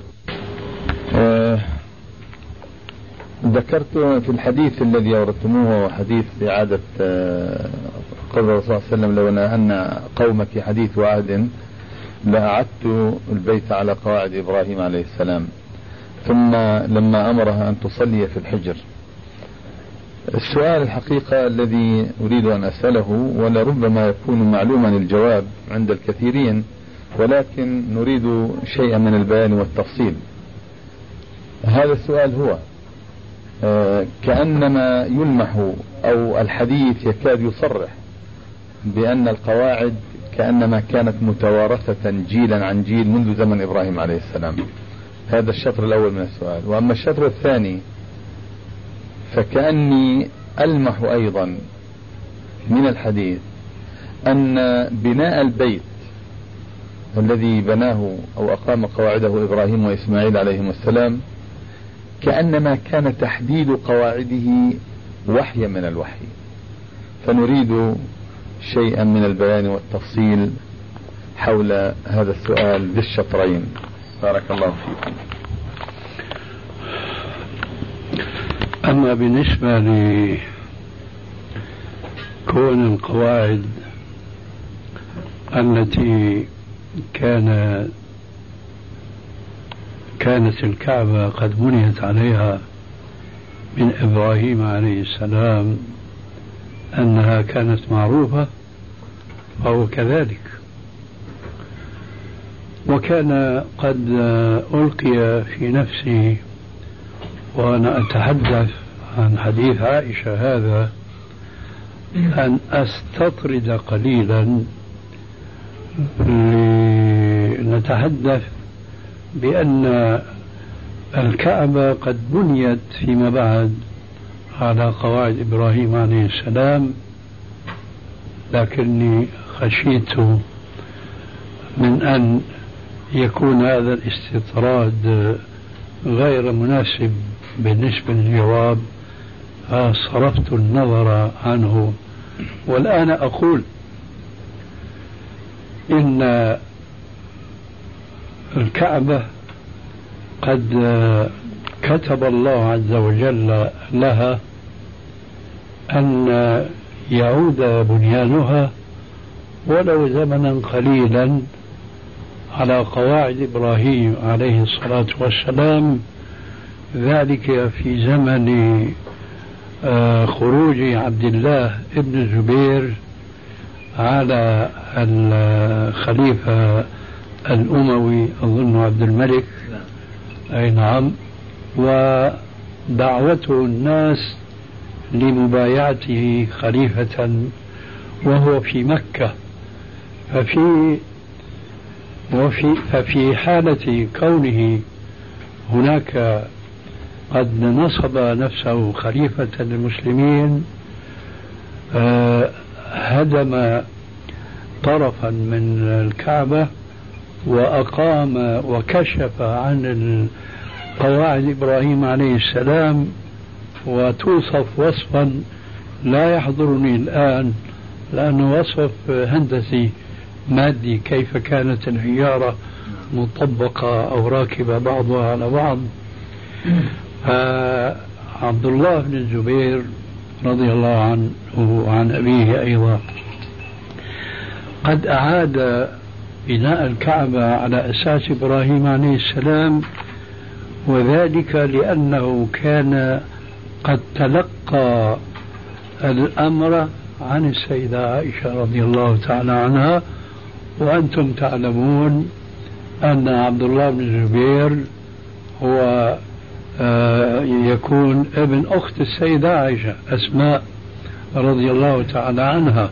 ذكرت في الحديث الذي أوردتموه وحديث إعادة قول الرسول صلى الله عليه وسلم لو أن قومك حديث وعد لأعدت البيت على قواعد إبراهيم عليه السلام، ثم لما أمرها أن تصلي في الحجر. السؤال الحقيقة الذي أريد أن أسأله ولربما يكون معلوما الجواب عند الكثيرين، ولكن نريد شيئا من البيان والتفصيل. هذا السؤال هو كأنما يلمح أو الحديث يكاد يصرح بأن القواعد كأنما كانت متوارثة جيلا عن جيل منذ زمن إبراهيم عليه السلام. هذا الشطر الأول من السؤال. وأما الشطر الثاني فكأني ألمح أيضا من الحديث أن بناء البيت الذي بناه أو أقام قواعده إبراهيم وإسماعيل عليهم السلام كأنما كان تحديد قواعده وحيا من الوحي، فنريد شيئا من البيان والتفصيل حول هذا السؤال ذي الشطرين. بارك الله فيكم. أما بالنسبة لكون القواعد التي كانت الكعبة قد بنيت عليها من إبراهيم عليه السلام أنها كانت معروفة، فهو كذلك. وكان قد ألقي في نفسي وأنا أتحدث عن حديث عائشة هذا أن أستطرد قليلا لنتحدث بأن الكعبة قد بنيت فيما بعد على قواعد إبراهيم عليه السلام، لكني خشيت من أن يكون هذا الاستطراد غير مناسب بالنسبة للجواب، صرفت النظر عنه. والآن أقول إن الكعبة قد كتب الله عز وجل لها أن يعود بنيانها ولو زمنا قليلا على قواعد إبراهيم عليه الصلاة والسلام، ذلك في زمن خروج عبد الله ابن الزبير على الخليفة الأموي أظن عبد الملك، أي نعم، ودعوته الناس لمبايعته خليفة وهو في مكة. ففي حالة كونه هناك قد نصب نفسه خليفة للمسلمين، هدم طرفا من الكعبة وأقام وكشف عن قواعد إبراهيم عليه السلام، وتوصف وصفا لا يحضرني الآن لأنه وصف هندسي مادي، كيف كانت الحجارة مطبقة أو راكبة بعضها على بعض. عبد الله بن الزبير رضي الله عنه وعن أبيه أيضا قد أعاد بناء الكعبة على أساس إبراهيم عليه السلام، وذلك لأنه كان قد تلقى الأمر عن السيدة عائشة رضي الله تعالى عنها. وأنتم تعلمون أن عبد الله بن الزبير هو يكون ابن أخت السيدة عائشة أسماء رضي الله تعالى عنها.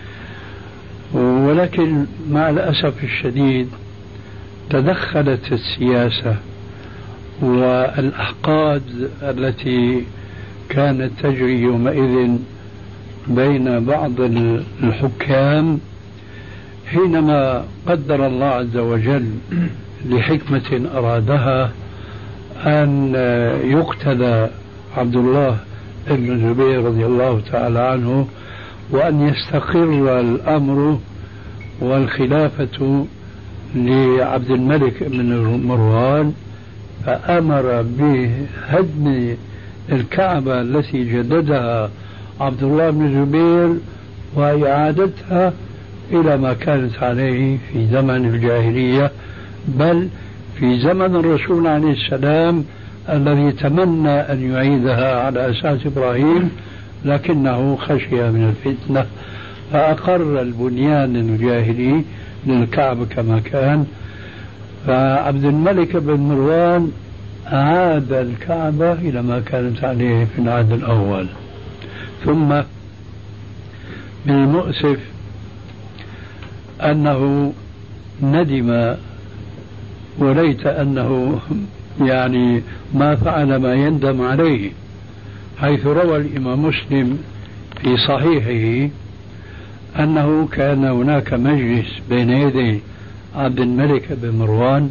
ولكن مع الأسف الشديد تدخلت السياسة والأحقاد التي كانت تجري يومئذ بين بعض الحكام، حينما قدر الله عز وجل لحكمة أرادها أن يقتل عبد الله بن الزبير رضي الله تعالى عنه وأن يستقر الأمر والخلافة لعبد الملك بن مروان، فأمر بهدم الكعبة التي جددها عبد الله بن الزبير وإعادتها إلى ما كانت عليه في زمن الجاهلية، بل في زمن الرسول عليه السلام الذي تمنى أن يعيدها على أساس إبراهيم، لكنه خشي من الفتنة فأقر البنيان الجاهلي للكعبة كما كان. فعبد الملك بن مروان أعاد الكعبة إلى ما كانت عليه في العهد الأول. ثم من المؤسف أنه ندم، وليت أنه يعني ما فعل ما يندم عليه، حيث روى الإمام مسلم في صحيحه أنه كان هناك مجلس بين يدي عبد الملك بن مروان،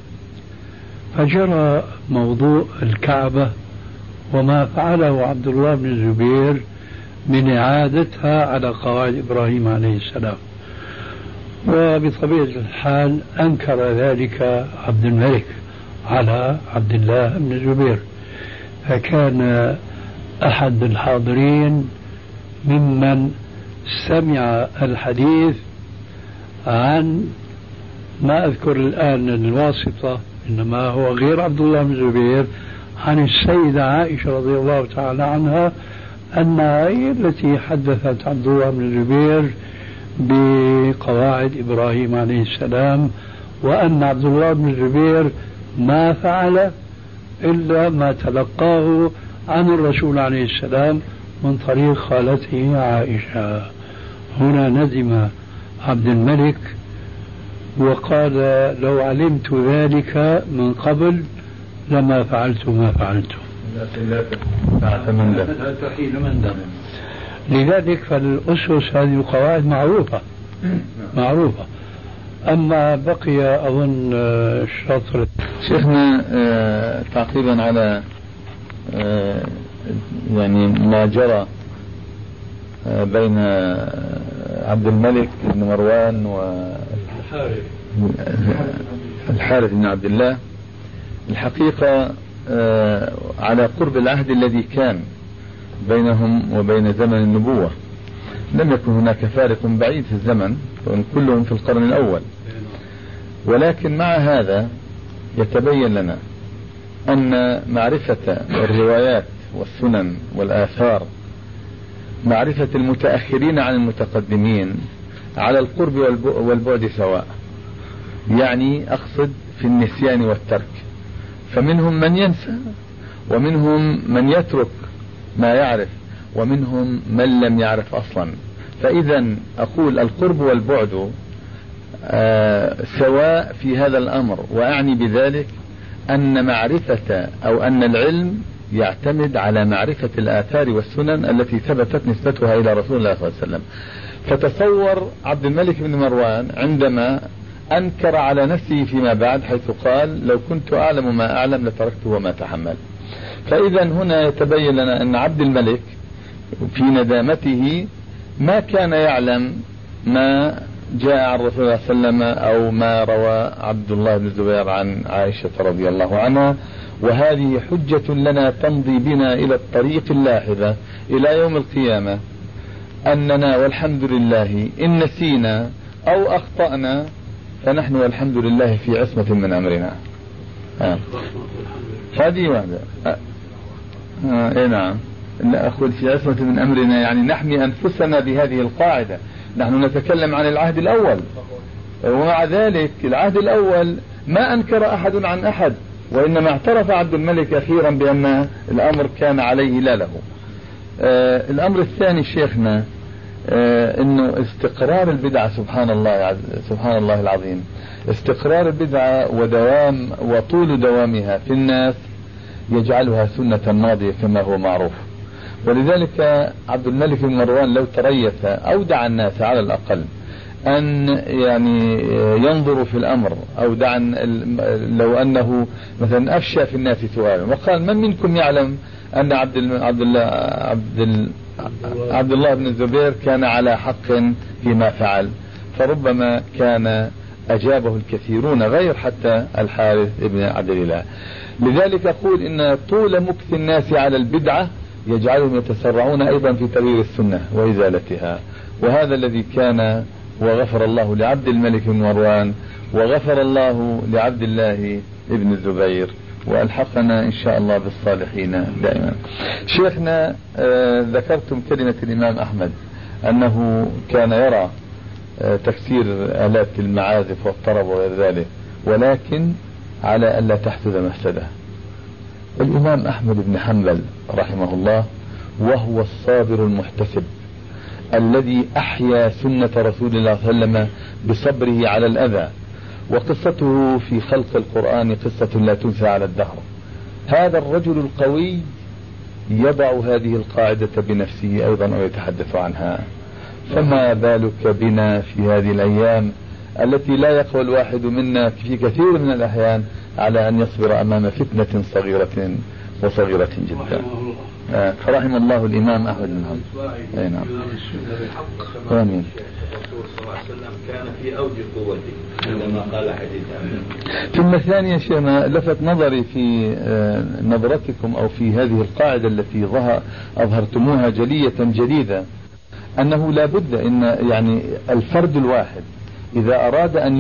فجرى موضوع الكعبة وما فعله عبد الله بن الزبير من إعادتها على قواعد إبراهيم عليه السلام. وبطبيعة الحال أنكر ذلك عبد الملك على عبد الله بن الزبير، فكان أحد الحاضرين ممن سمع الحديث عن ما أذكر الآن الواسطة، إنما هو غير عبد الله بن الزبير، عن السيدة عائشة رضي الله تعالى عنها أنها هي التي حدثت عبد الله بن الزبير بقواعد إبراهيم عليه السلام، وأن عبد الله بن الزبير ما فعل إلا ما تلقاه عن الرسول عليه السلام من طريق خالته عائشة. هنا ندم عبد الملك وقال لو علمت ذلك من قبل لما فعلت ما فعلت. لذلك فالأسس هذه القواعد معروفة. أما بقي أظن الشطر. شيخنا تعقيبا على يعني ما جرى بين عبد الملك بن مروان والحارث بن عبد الله، الحقيقة على قرب العهد الذي كان بينهم وبين زمن النبوة لم يكن هناك فارق بعيد في الزمن، كلهم في القرن الأول. ولكن مع هذا يتبين لنا أن معرفة الروايات والسنن والآثار معرفة المتأخرين عن المتقدمين على القرب والبعد سواء، يعني أقصد في النسيان والترك، فمنهم من ينسى ومنهم من يترك ما يعرف ومنهم من لم يعرف أصلا. فإذا أقول القرب والبعد سواء في هذا الأمر، وأعني بذلك أن معرفة أو أن العلم يعتمد على معرفة الآثار والسنن التي ثبتت نسبتها إلى رسول الله صلى الله عليه وسلم. فتصور عبد الملك بن مروان عندما أنكر على نفسه فيما بعد، حيث قال: لو كنت أعلم ما أعلم لتركته وما تحمل. فإذا هنا يتبين لنا أن عبد الملك في ندامته ما كان يعلم ما جاء عن رسول الله صلى الله عليه وسلم أو ما روى عبد الله بن الزبير عن عائشة رضي الله عنها. وهذه حجة لنا تمضي بنا إلى الطريق اللاحظة إلى يوم القيامة، أننا والحمد لله إن نسينا أو أخطأنا فنحن والحمد لله في عصمة من أمرنا. هذه واحدة. نعم، لا أقول في عصمة من أمرنا يعني نحمي أنفسنا بهذه القاعدة. نحن نتكلم عن العهد الأول، ومع ذلك العهد الأول ما أنكر أحد عن أحد، وإنما اعترف عبد الملك أخيرا بأن الأمر كان عليه لا له. الأمر الثاني شيخنا إنه استقرار البدعة، سبحان الله العظيم، استقرار البدعة ودوام وطول دوامها في الناس يجعلها سنة ماضية كما هو معروف. ولذلك عبد الملك بن مروان لو تريث أو دعا الناس على الأقل أن يعني ينظروا في الأمر، أو دعا لو أنه مثلا أفشى في الناس سؤالا وقال: من منكم يعلم أن عبد الله بن الزبير كان على حق فيما فعل، فربما كان أجابه الكثيرون غير حتى الحارث بن عبد الله. لذلك أقول إن طول مكث الناس على البدعة يجعلهم يتسرعون أيضا في تغيير السنة وإزالتها. وهذا الذي كان، وغفر الله لعبد الملك بن مروان، وغفر الله لعبد الله بن الزبير، وألحقنا إن شاء الله بالصالحين دائما. شيخنا ذكرتم كلمة الإمام أحمد أنه كان يرى تكسير آلات المعازف والطرب وغير ذلك، ولكن على ألا تحدث مفسدة. الإمام أحمد بن حنبل رحمه الله وهو الصابر المحتسب الذي أحيا سنة رسول الله صلى الله عليه وسلم بصبره على الأذى، وقصته في خلق القرآن قصة لا تنسى على الدهر. هذا الرجل القوي يضع هذه القاعدة بنفسه أيضا ويتحدث عنها، فما بالك بنا في هذه الأيام التي لا يقوى الواحد منا في كثير من الأحيان على أن يصبر أمام فتنة صغيرة جدا. فرحم الله الإمام أحمد بن حنبل. أي نعم. آمين. الرسول صلى الله عليه وسلم كان في أوج قوته عندما قال حديث آمين. ثم ثانيا شيخنا لفت نظري في نظرتكم أو في هذه القاعدة التي أظهرتموها جلية جديدة، أنه لا بد إن يعني الفرد الواحد إذا أراد أن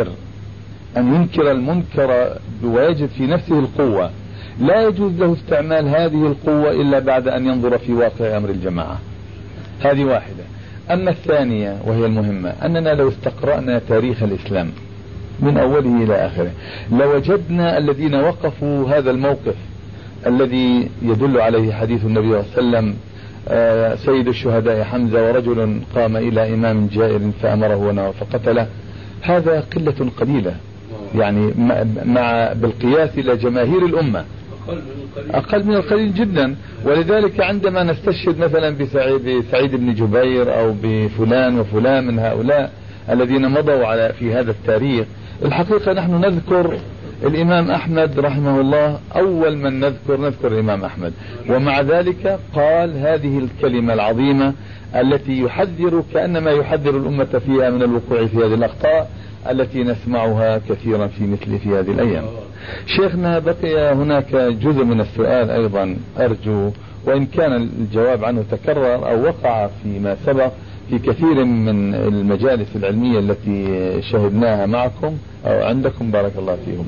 ينكر المنكر ويجد في نفسه القوة، لا يجوز له استعمال هذه القوة إلا بعد أن ينظر في واقع أمر الجماعة. هذه واحدة. أما الثانية وهي المهمة، أننا لو استقرأنا تاريخ الإسلام من أوله إلى آخره لوجدنا الذين وقفوا هذا الموقف الذي يدل عليه حديث النبي صلى الله عليه وسلم: سيد الشهداء حمزة، ورجل قام إلى إمام جائر فأمره ونهى فقتله. هذا قلة قليلة يعني بالقياس إلى جماهير الأمة أقل من القليل جدا. ولذلك عندما نستشهد مثلا بسعيد بن جبير أو بفلان وفلان من هؤلاء الذين مضوا في هذا التاريخ، الحقيقة نحن نذكر الإمام أحمد رحمه الله، أول من نذكر الإمام أحمد، ومع ذلك قال هذه الكلمة العظيمة التي يحذر كأنما يحذر الأمة فيها من الوقوع في هذه الأخطاء التي نسمعها كثيرا في هذه الأيام. شيخنا بقي هناك جزء من السؤال أيضا أرجو، وإن كان الجواب عنه تكرر أو وقع فيما سبق في كثير من المجالس العلمية التي شهدناها معكم أو عندكم بارك الله فيهم.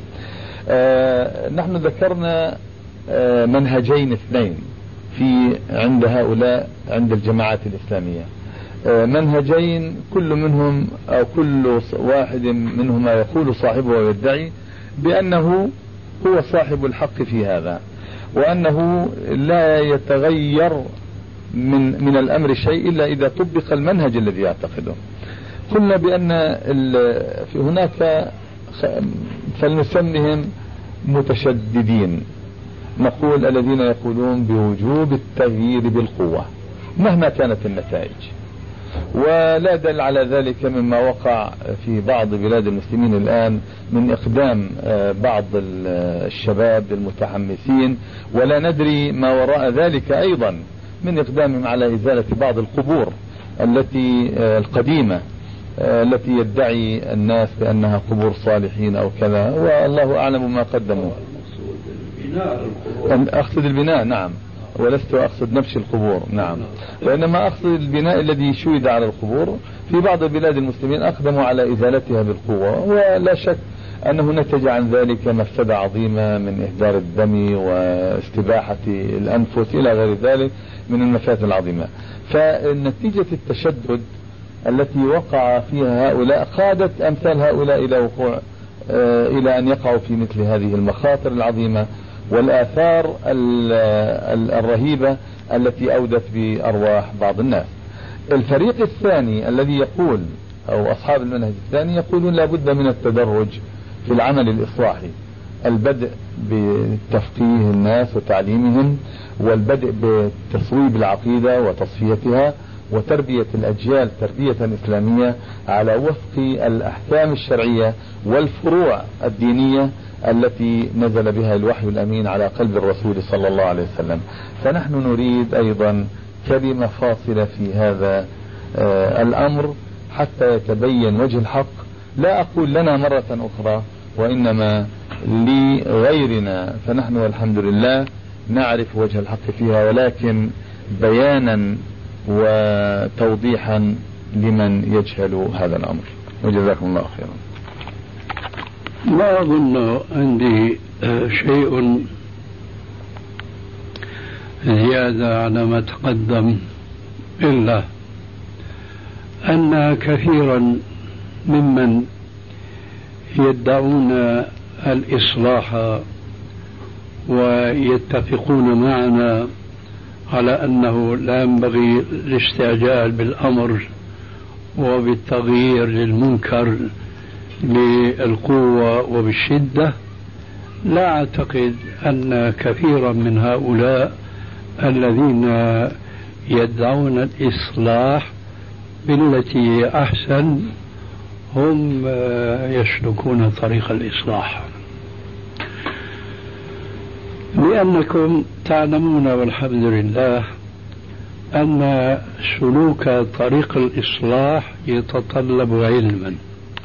نحن ذكرنا منهجين اثنين عند هؤلاء عند الجماعات الإسلامية، منهجين كل منهم أو كل واحد منهما يقول صاحبه ويدعي بأنه هو صاحب الحق في هذا، وأنه لا يتغير من الأمر شيء إلا إذا طبق المنهج الذي يعتقده. قلنا بأن هناك فلنسمهم متشددين نقول الذين يقولون بوجوب التغيير بالقوة مهما كانت النتائج. ولا دل على ذلك مما وقع في بعض بلاد المسلمين الآن من إقدام بعض الشباب المتحمسين، ولا ندري ما وراء ذلك أيضا من إقدامهم على إزالة بعض القبور القديمة التي يدعي الناس بأنها قبور صالحين أو كذا، والله أعلم ما قدموا. أقصد البناء، نعم، ولست أقصد نفس القبور، نعم، وإنما أقصد البناء الذي شيد على القبور. في بعض بلاد المسلمين أقدموا على إزالتها بالقوة، ولا شك أنه نتج عن ذلك مفسدة عظيمة من إهدار الدم واستباحة الأنفس إلى غير ذلك من المفاسد العظيمة. فنتيجة التشدد التي وقع فيها هؤلاء قادت أمثال هؤلاء إلى أن يقعوا في مثل هذه المخاطر العظيمة والآثار الرهيبة التي أودت بأرواح بعض الناس. الفريق الثاني الذي يقول، أو أصحاب المنهج الثاني، يقولون لا بد من التدرج في العمل الإصلاحي، البدء بتفقيه الناس وتعليمهم، والبدء بتصويب العقيدة وتصفيتها، وتربية الأجيال تربية إسلامية على وفق الأحكام الشرعية والفروع الدينية التي نزل بها الوحي الأمين على قلب الرسول صلى الله عليه وسلم. فنحن نريد أيضا كلمة فاصلة في هذا الأمر حتى يتبين وجه الحق، لا أقول لنا مرة أخرى وإنما لغيرنا، فنحن والحمد لله نعرف وجه الحق فيها، ولكن بيانا وتوضيحا لمن يجهل هذا الأمر. وجزاكم الله خيرا. ما أظن عندي شيء زيادة على ما تقدم، إلا أن كثيرا ممن يدعون الإصلاح ويتفقون معنا على أنه لا ينبغي الاستعجال بالأمر وبالتغيير للمنكر بالقوة وبالشدة، لا أعتقد أن كثيرا من هؤلاء الذين يدعون الإصلاح بالتي أحسن هم يسلكون طريق الإصلاح، لأنكم تعلمون والحمد لله أن سلوك طريق الإصلاح يتطلب علما،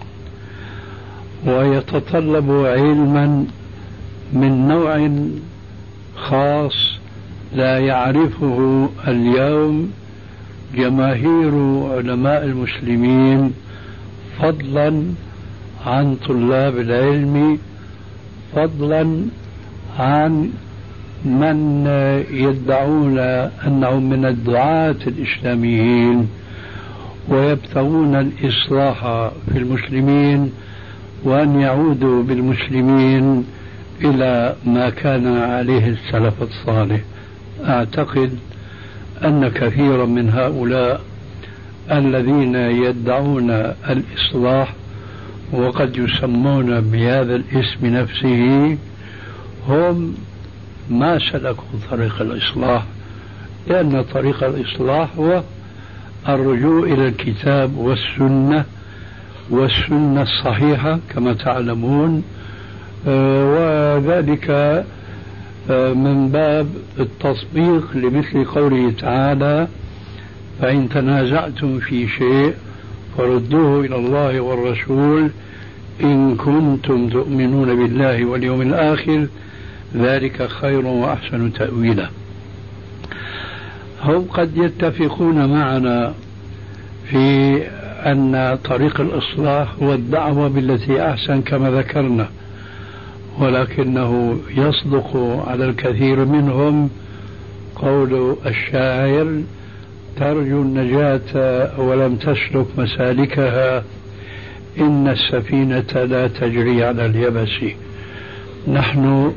ويتطلب علما من نوع خاص لا يعرفه اليوم جماهير علماء المسلمين، فضلا عن طلاب العلم، فضلا عن من يدعون أنهم من الدعاة الإسلاميين ويبتغون الإصلاح في المسلمين وأن يعودوا بالمسلمين إلى ما كان عليه السلف الصالح. أعتقد أن كثيرا من هؤلاء الذين يدعون الإصلاح وقد يسمون بهذا الاسم نفسه هم ما سلكوا طريق الإصلاح، لأن طريق الإصلاح هو الرجوع إلى الكتاب والسنة الصحيحة كما تعلمون، وذلك من باب التطبيق لمثل قوله تعالى: فإن تنازعتم في شيء فردوه إلى الله والرسول إن كنتم تؤمنون بالله واليوم الآخر ذلك خير وأحسن تأويلا. هم قد يتفقون معنا في أن طريق الإصلاح هو الدعوة بالتي أحسن كما ذكرنا، ولكنه يصدق على الكثير منهم قول الشاعر: ترجو النجاة ولم تسلك مسالكها إن السفينة لا تجري على اليبس. نحن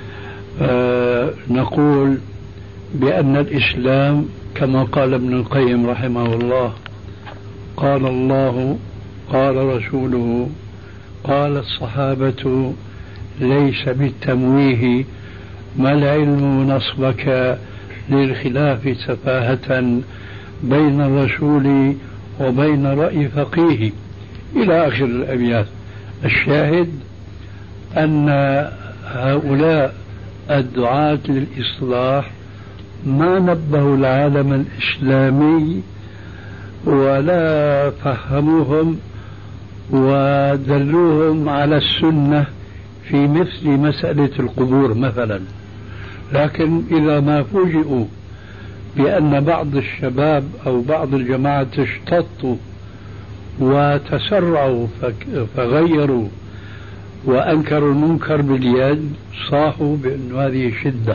نقول بأن الإسلام كما قال ابن القيم رحمه الله: قال الله قال رسوله قال الصحابة، ليس بالتمويه ما العلم نصبك للخلاف سفاهة بين الرسول وبين رأي فقيه إلى آخر الأبيات. الشاهد أن هؤلاء الدعاة للإصلاح ما نبهوا العالم الإسلامي ولا فهموهم ودلوهم على السنة في مثل مسألة القبور مثلا. لكن إذا ما فوجئوا بأن بعض الشباب أو بعض الجماعة اشتطوا وتسرعوا فغيروا وأنكروا المنكر باليد صاحوا بأن هذه شدة.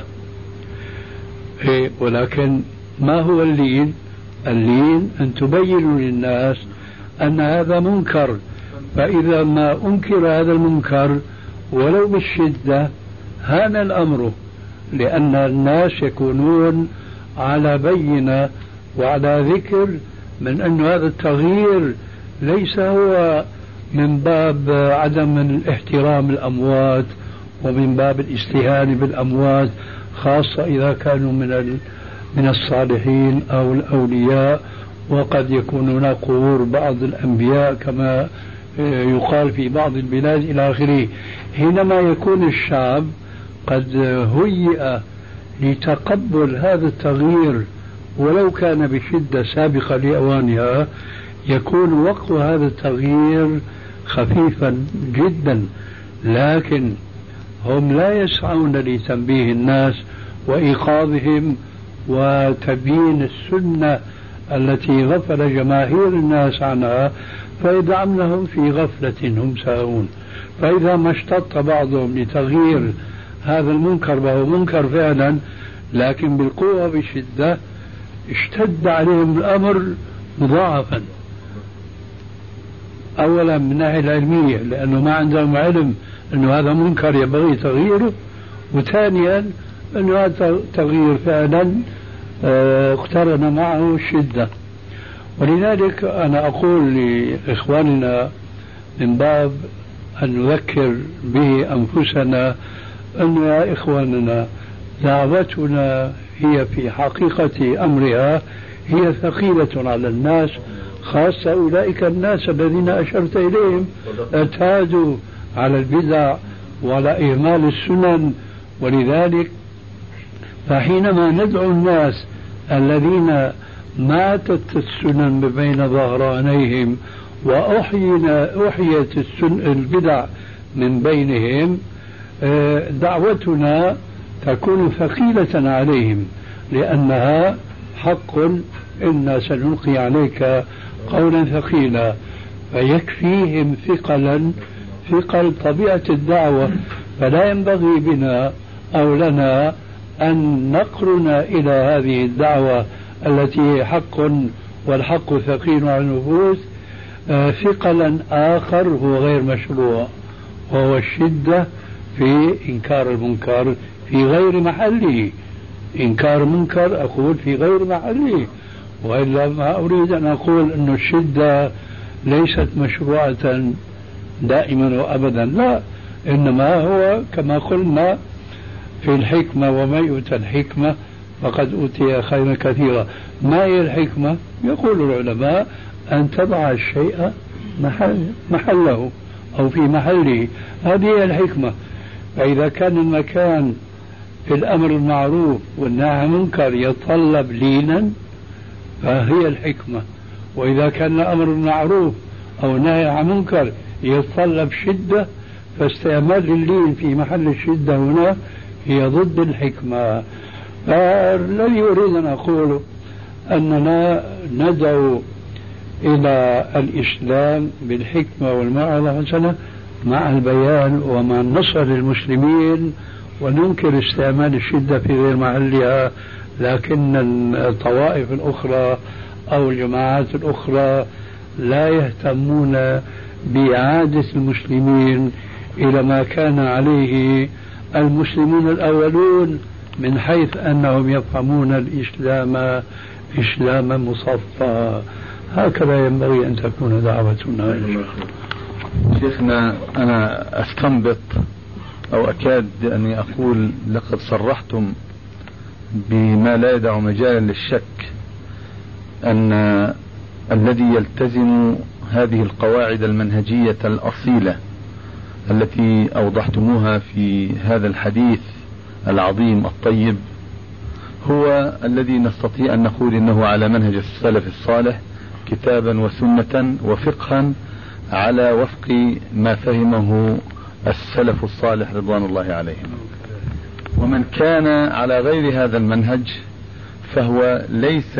ولكن ما هو اللين؟ اللين أن تبينوا للناس أن هذا منكر، فإذا ما أنكر هذا المنكر ولو بالشدة هان الأمر، لأن الناس يكونون على بينة وعلى ذكر من أن هذا التغيير ليس هو من باب عدم الاحترام الأموات ومن باب الاستهانة بالأموات، خاصة إذا كانوا من الصالحين أو الأولياء، وقد يكون هناك قبور بعض الأنبياء كما يقال في بعض البلاد إلى آخره. حينما يكون الشعب قد هيئ لتقبل هذا التغيير ولو كان بشدة سابقة لأوانها، يكون وقت هذا التغيير خفيفا جدا. لكن هم لا يسعون لتنبيه الناس وإيقاظهم وتبيين السنة التي غفل جماهير الناس عنها، فيدعمنهم في غفلة هم ساهون. فإذا ما اشتط بعضهم لتغيير هذا المنكر وهو منكر فعلا لكن بالقوة بشدة، اشتد عليهم الأمر مضاعفا. أولا من الناحية العلمية لأنه ما عندهم علم أنه هذا منكر ينبغي تغييره، وثانيا أنه هذا التغيير فعلا اقترن معه الشدة. ولذلك أنا أقول لإخواننا من باب أن نذكر به أنفسنا أن يا إخواننا دعوتنا هي في حقيقة أمرها هي ثقيلة على الناس، خاصة أولئك الناس الذين أشرت إليهم اعتادوا على البدع وعلى إهمال السنن. ولذلك فحينما ندعو الناس الذين ماتت السنن بين ظهرانيهم وأحيت البدع من بينهم، دعوتنا تكون ثقيلة عليهم لأنها حق. إنا سنلقي عليك قولا ثقيلا، فيكفيهم ثقل طبيعة الدعوة. فلا ينبغي بنا أو لنا أن نقرن إلى هذه الدعوة التي هي حق والحق ثقيل على النفوس ثقلا آخر هو غير مشروع، وهو الشدة في إنكار المنكر في غير محله. إنكار منكر أقول في غير محله، وإلا ما أريد أن أقول أن الشدة ليست مشروعة دائما وأبدا، لا، إنما هو كما قلنا في الحكمة وما يؤتى الحكمة فقد أوتي خيرا كثيرا. ما هي الحكمة؟ يقول العلماء أن تضع الشيء محله أو في محله، هذه هي الحكمة. فإذا كان المكان في الأمر المعروف والنهي عن المنكر يتطلب لينا فهي الحكمة، وإذا كان الأمر المعروف أو النهي عن المنكر يتطلب شدة فاستعمال اللين في محل الشدة هنا هي ضد الحكمة. الذي أريد أن أقوله أننا ندعو إلى الإسلام بالحكمة والموعظة الحسنة مع البيان ومع النصر للمسلمين، وننكر استعمال الشدة في غير محلها. لكن الطوائف الأخرى أو الجماعات الأخرى لا يهتمون بإعادة المسلمين إلى ما كان عليه المسلمون الأولون من حيث أنهم يفهمون الإسلام إسلاما مصفى. هكذا ينبغي أن تكون دعوتنا. شيخنا أنا أستنبط أو أكاد أني أقول لقد صرحتم بما لا يدع مجالا للشك أن الذي يلتزم هذه القواعد المنهجية الأصيلة التي أوضحتموها في هذا الحديث العظيم الطيب هو الذي نستطيع أن نقول إنه على منهج السلف الصالح كتابا وسنة وفقها على وفق ما فهمه السلف الصالح رضوان الله عليهم. ومن كان على غير هذا المنهج فهو ليس،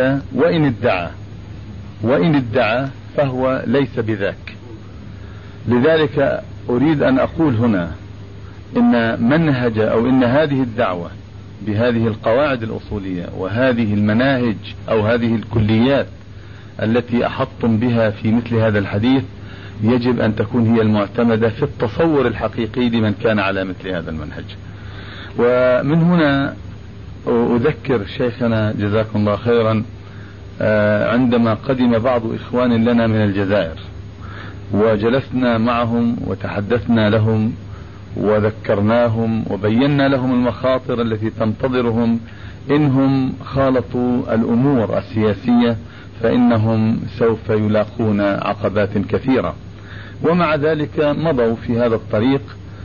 وإن ادعى فهو ليس بذاك. لذلك أريد أن أقول هنا إن منهج أو إن هذه الدعوة بهذه القواعد الأصولية وهذه المناهج أو هذه الكليات التي أحطتم بها في مثل هذا الحديث يجب أن تكون هي المعتمدة في التصور الحقيقي لمن كان على مثل هذا المنهج. ومن هنا أذكر شيخنا جزاكم الله خيرا عندما قدم بعض إخوان لنا من الجزائر وجلسنا معهم وتحدثنا لهم وذكرناهم وبينا لهم المخاطر التي تنتظرهم إنهم خالطوا الأمور السياسية، فإنهم سوف يلاقون عقبات كثيرة. ومع ذلك مضوا في هذا الطريق.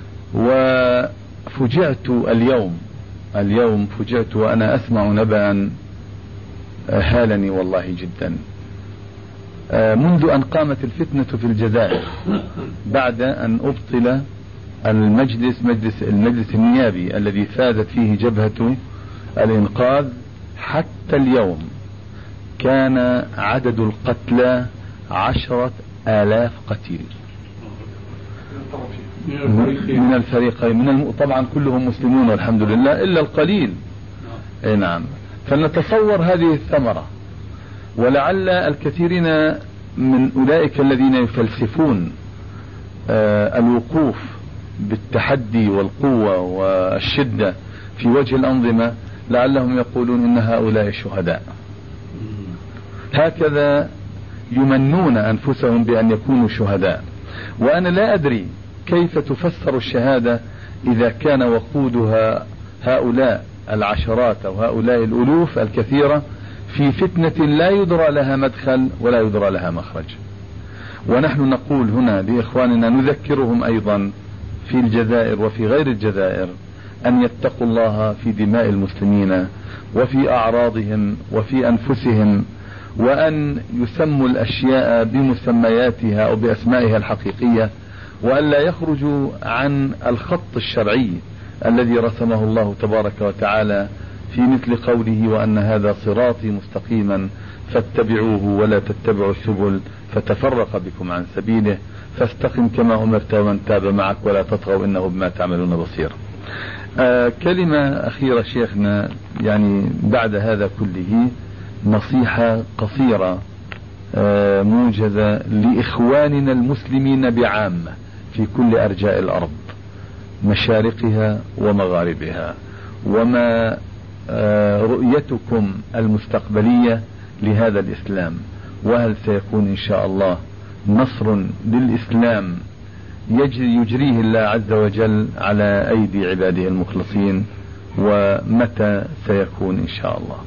وفجعت اليوم فجعت وأنا أسمع نبأ هالني والله جدا. منذ أن قامت الفتنة في الجزائر بعد أن أبطل المجلس النيابي الذي فازت فيه جبهة الإنقاذ، حتى اليوم كان عدد القتلى 10,000 قتيل من الفريقين، طبعا كلهم مسلمون والحمد لله إلا القليل. نعم. فلنتصور هذه الثمرة. ولعل الكثيرين من أولئك الذين يفلسفون الوقوف بالتحدي والقوة والشدة في وجه الأنظمة لعلهم يقولون إن هؤلاء شهداء. هكذا يمنون أنفسهم بأن يكونوا شهداء. وأنا لا أدري كيف تفسر الشهادة إذا كان وقودها هؤلاء العشرات أو هؤلاء الألوف الكثيرة في فتنة لا يدرى لها مدخل ولا يدرى لها مخرج. ونحن نقول هنا لإخواننا نذكرهم أيضا في الجزائر وفي غير الجزائر أن يتقوا الله في دماء المسلمين وفي أعراضهم وفي أنفسهم، وأن يسموا الأشياء بمسمياتها أو بأسمائها الحقيقية، وأن لا يخرجوا عن الخط الشرعي الذي رسمه الله تبارك وتعالى في مثل قوله وأن هذا صراطي مستقيما فاتبعوه ولا تتبعوا السبل فتفرق بكم عن سبيله فاستقم كما أمرت ومن تاب معك ولا تطغوا إنه بما تعملون بصير. كلمة أخيرة شيخنا، يعني بعد هذا كله نصيحة قصيرة موجزة لإخواننا المسلمين بعامة في كل أرجاء الأرض مشارقها ومغاربها، وما رؤيتكم المستقبلية لهذا الإسلام، وهل سيكون إن شاء الله نصر للإسلام يجريه الله عز وجل على أيدي عباده المخلصين، ومتى سيكون إن شاء الله؟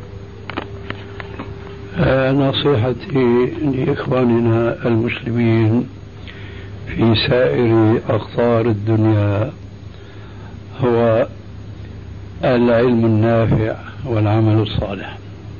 نصيحتي لإخواننا المسلمين في سائر أقطار الدنيا هو العلم النافع والعمل الصالح.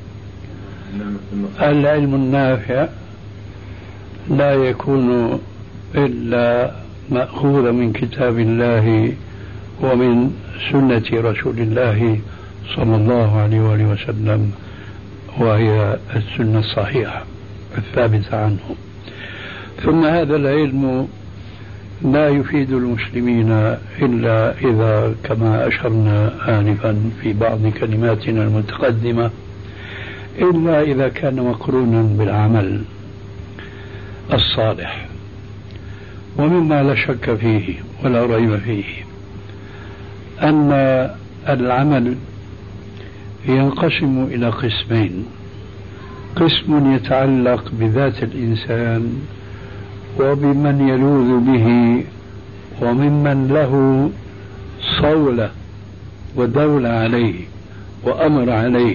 العلم النافع لا يكون إلا مأخوذا من كتاب الله ومن سنة رسول الله صلى الله عليه وآله وسلم، وهي السنة الصحيحة الثابتة عنه. ثم هذا العلم لا يفيد المسلمين إلا إذا كما أشرنا آنفا في بعض كلماتنا المتقدمة إلا إذا كان مقرونا بالعمل الصالح. ومما لا شك فيه ولا ريب فيه أن العمل ينقسم إلى قسمين: قسم يتعلق بذات الإنسان وبمن يلوذ به وممن له صولة ودولة عليه وأمر عليه.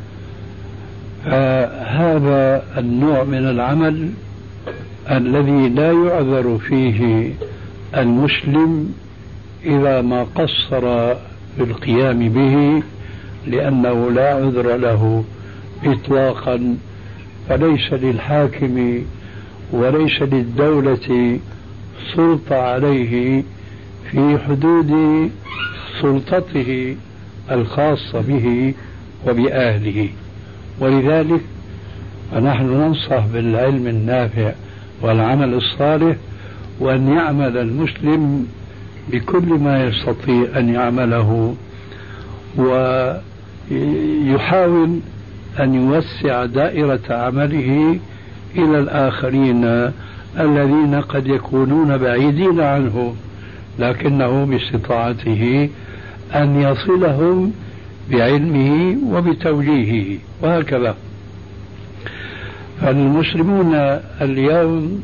هذا النوع من العمل الذي لا يعذر فيه المسلم إذا ما قصر في القيام به، لأنه لا عذر له إطلاقا. فليس للحاكم وليس للدولة سلطة عليه في حدود سلطته الخاصة به وبأهله. ولذلك فنحن ننصح بالعلم النافع والعمل الصالح، وأن يعمل المسلم بكل ما يستطيع أن يعمله، ويحاول أن يوسع دائرة عمله إلى الآخرين الذين قد يكونون بعيدين عنه، لكنه باستطاعته أن يصلهم بعلمه وبتوجيهه، وهكذا. فالمسلمون اليوم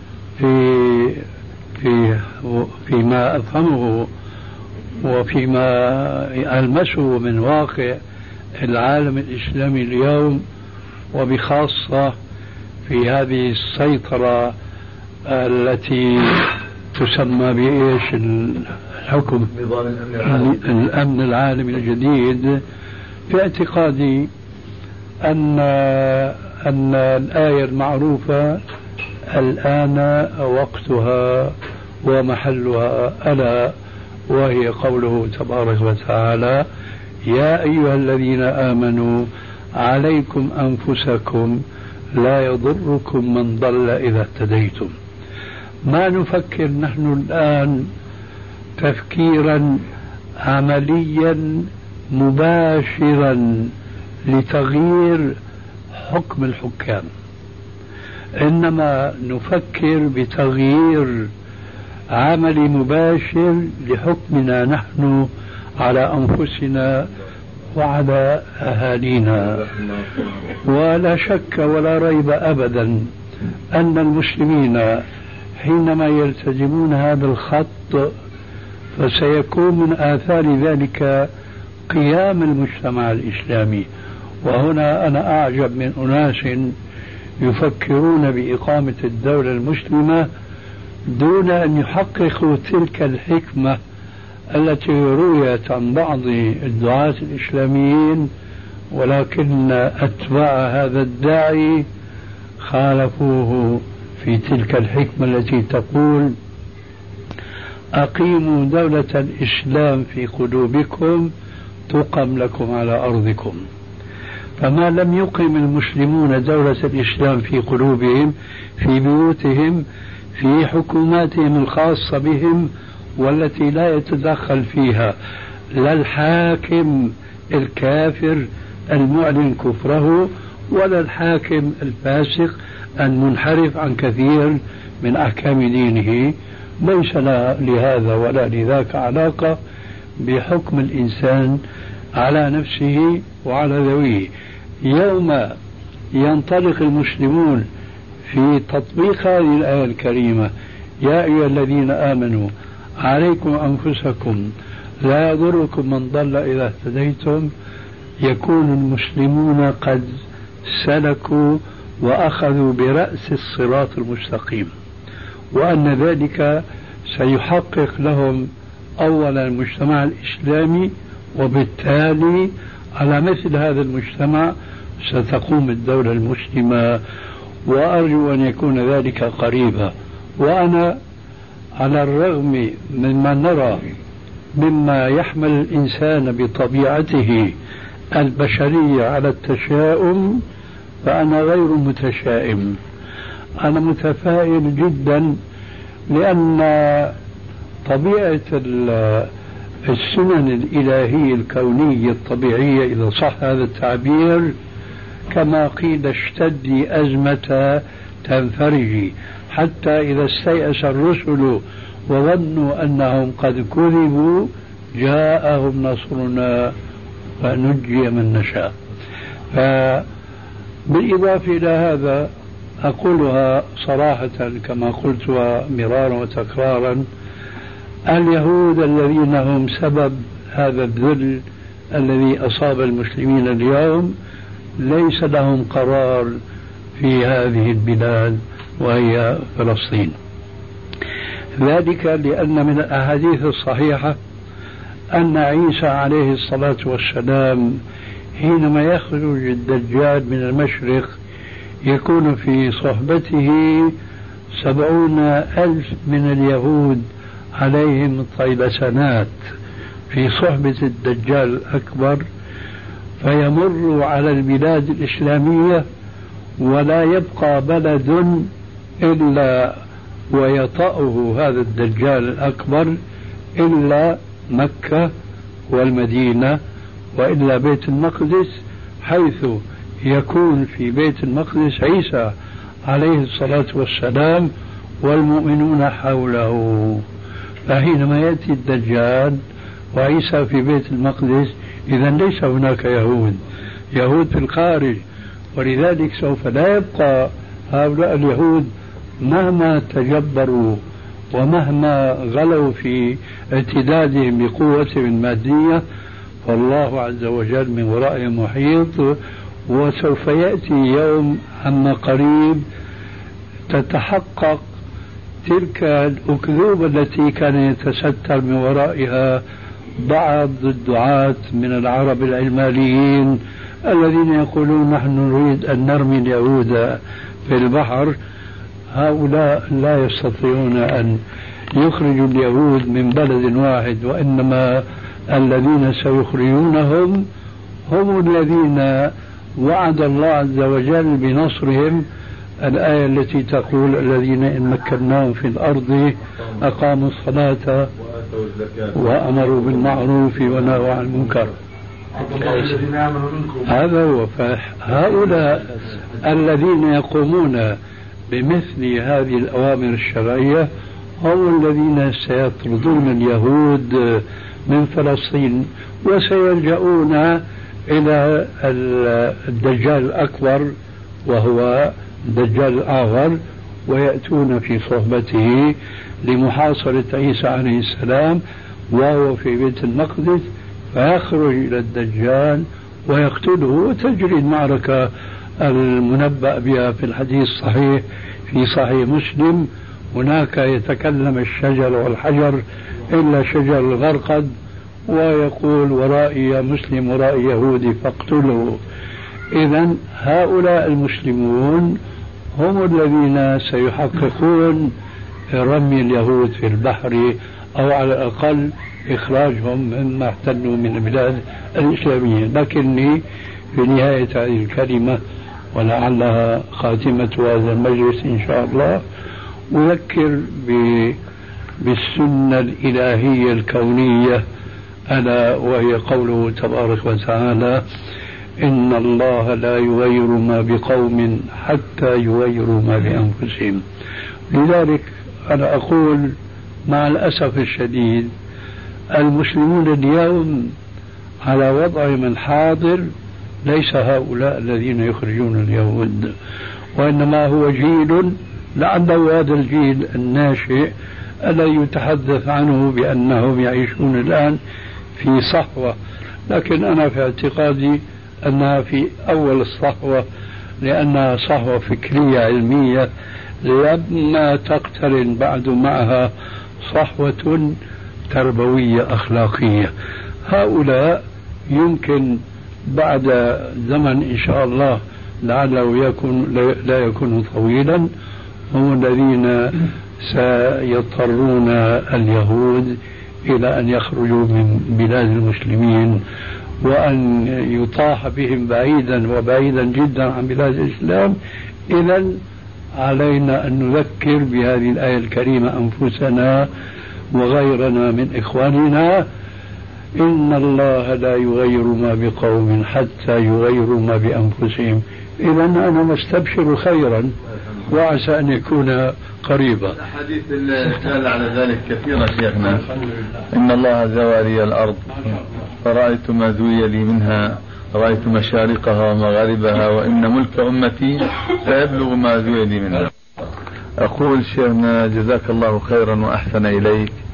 فيما أفهمه وفيما ألمسه من واقع العالم الإسلامي اليوم، وبخاصة في هذه السيطرة التي تسمى بإيش الحكم الأمن العالمي الجديد، في اعتقادي أن الآية المعروفة الآن وقتها ومحلها، ألا وهي قوله تبارك وتعالى: يا أيها الذين آمنوا عليكم أنفسكم لا يضركم من ضل إذا اهتديتم. ما نفكر نحن الآن تفكيرا عمليا مباشرا لتغيير حكم الحكام، إنما نفكر بتغيير عملي مباشر لحكمنا نحن على أنفسنا وعلى أهالينا. ولا شك ولا ريب أبدا أن المسلمين حينما يلتزمون هذا الخط فسيكون من آثار ذلك قيام المجتمع الإسلامي. وهنا أنا أعجب من أناس يفكرون بإقامة الدولة المسلمة دون أن يحققوا تلك الحكمة التي رويت عن بعض الدعاة الإسلاميين، ولكن أتباع هذا الداعي خالفوه في تلك الحكمة التي تقول: أقيموا دولة الإسلام في قلوبكم تقم لكم على أرضكم. فما لم يقم المسلمون دولة الإسلام في قلوبهم، في بيوتهم، في حكوماتهم الخاصة بهم والتي لا يتدخل فيها لا الحاكم الكافر المعلن كفره ولا الحاكم الفاسق المنحرف عن كثير من أحكام دينه، ليس لهذا ولا لذاك علاقة بحكم الإنسان على نفسه وعلى ذويه. يوم ينطلق المسلمون في تطبيق هذه الآية الكريمة: يا أيها الذين آمنوا عليكم أنفسكم لا يضركم من ضل إذا اهتديتم، يكون المسلمون قد سلكوا وأخذوا برأس الصراط المستقيم، وأن ذلك سيحقق لهم أولا المجتمع الإسلامي، وبالتالي على مثل هذا المجتمع ستقوم الدولة المسلمة، وأرجو أن يكون ذلك قريبا. وأنا على الرغم مما نرى مما يحمل الإنسان بطبيعته البشرية على التشاؤم، فأنا غير متشائم، أنا متفائل جدا، لأن طبيعة السنن الإلهية الكونية الطبيعية إذا صح هذا التعبير كما قيل: اشتدي أزمة تنفرجي، حتى إذا استيأس الرسل وظنوا أنهم قد كذبوا جاءهم نصرنا فنجي من نشاء. بالإضافة إلى هذا أقولها صراحة كما قلتها مرارا وتكرارا: اليهود الذين هم سبب هذا الذل الذي أصاب المسلمين اليوم ليس لهم قرار في هذه البلاد وهي فلسطين. ذلك لأن من الأحاديث الصحيحة أن عيسى عليه الصلاة والسلام حينما يخرج الدجال من المشرق يكون في صحبته 70,000 من اليهود عليهم طيلسنات في صحبة الدجال الأكبر، فيمر على البلاد الإسلامية ولا يبقى بلد إلا ويطأه هذا الدجال الأكبر إلا مكة والمدينة، وإلا بيت المقدس، حيث يكون في بيت المقدس عيسى عليه الصلاة والسلام والمؤمنون حوله. فحينما يأتي الدجال وعيسى في بيت المقدس إذا ليس هناك يهود في الخارج، ولذلك سوف لا يبقى هؤلاء اليهود مهما تجبروا ومهما غلوا في اعتدادهم بقوتهم المادية، فالله عز وجل من ورائهم محيط. وسوف يأتي يوم عما قريب تتحقق تلك الأكذوبة التي كان يتستر من ورائها بعض الدعاة من العرب العلمانيين الذين يقولون نحن نريد أن نرمي اليهود في البحر. هؤلاء لا يستطيعون أن يخرجوا اليهود من بلد واحد، وإنما الذين سيخرجونهم هم الذين وعد الله عز وجل بنصرهم. الآية التي تقول الذين إن مكناهم في الأرض أقاموا الصلاة وأمروا بالمعروف ونهوا عن المنكر. هذا هو. فهؤلاء الذين يقومون بمثل هذه الأوامر الشرعية هم الذين سيطردون اليهود من فلسطين وسيلجؤون إلى الدجال الأكبر وهو الدجال الأعور، ويأتون في صحبته لمحاصرة عيسى عليه السلام وهو في بيت المقدس، فيخرج إلى الدجال ويقتله، وتجري المعركة المنبأ بها في الحديث الصحيح في صحيح مسلم. هناك يتكلم الشجر والحجر إلا شجر الغرقد، ويقول ورائي يا مسلم ورائي يهودي فاقتله. إذن هؤلاء المسلمون هم الذين سيحققون رمي اليهود في البحر، أو على الأقل إخراجهم مما احتلوا من البلاد الإسلامية. لكني في نهاية هذه الكلمة ولعلها خاتمة هذا المجلس إن شاء الله أذكر بالسنة الإلهية الكونية، ألا وهي قوله تبارك وتعالى إن الله لا يغير ما بقوم حتى يغيروا ما بأنفسهم. لذلك أنا أقول مع الأسف الشديد المسلمون اليوم على وضعهم الحاضر ليس هؤلاء الذين يخرجون اليهود، وإنما هو جيل لعله هذا الجيل الناشئ الذي يتحدث عنه بأنهم يعيشون الآن في صحوة، لكن أنا في اعتقادي أنها في أول الصحوة، لأنها صحوة فكرية علمية لما تقترن بعد معها صحوة تربوية أخلاقية. هؤلاء يمكن بعد زمن إن شاء الله لعله لا يكون طويلا هم الذين سيضطرون اليهود إلى أن يخرجوا من بلاد المسلمين وأن يطاح بهم بعيدا وبعيدا جدا عن بلاد الإسلام. إذن علينا أن نذكر بهذه الآية الكريمة أنفسنا وغيرنا من إخواننا إن الله لا يغير ما بقوم حتى يغيروا ما بأنفسهم. إذن أنا مستبشر خيرا وعسى أن يكون قريبا. الحديث الدال على ذلك كثيرا شيخنا. إن الله زوى لي الأرض فرأيت ما زوي لي منها، رأيت مشارقها ومغاربها، وإن ملك أمتي سيبلغ ما زوي لي منها. أقول شيخنا جزاك الله خيرا وأحسن إليك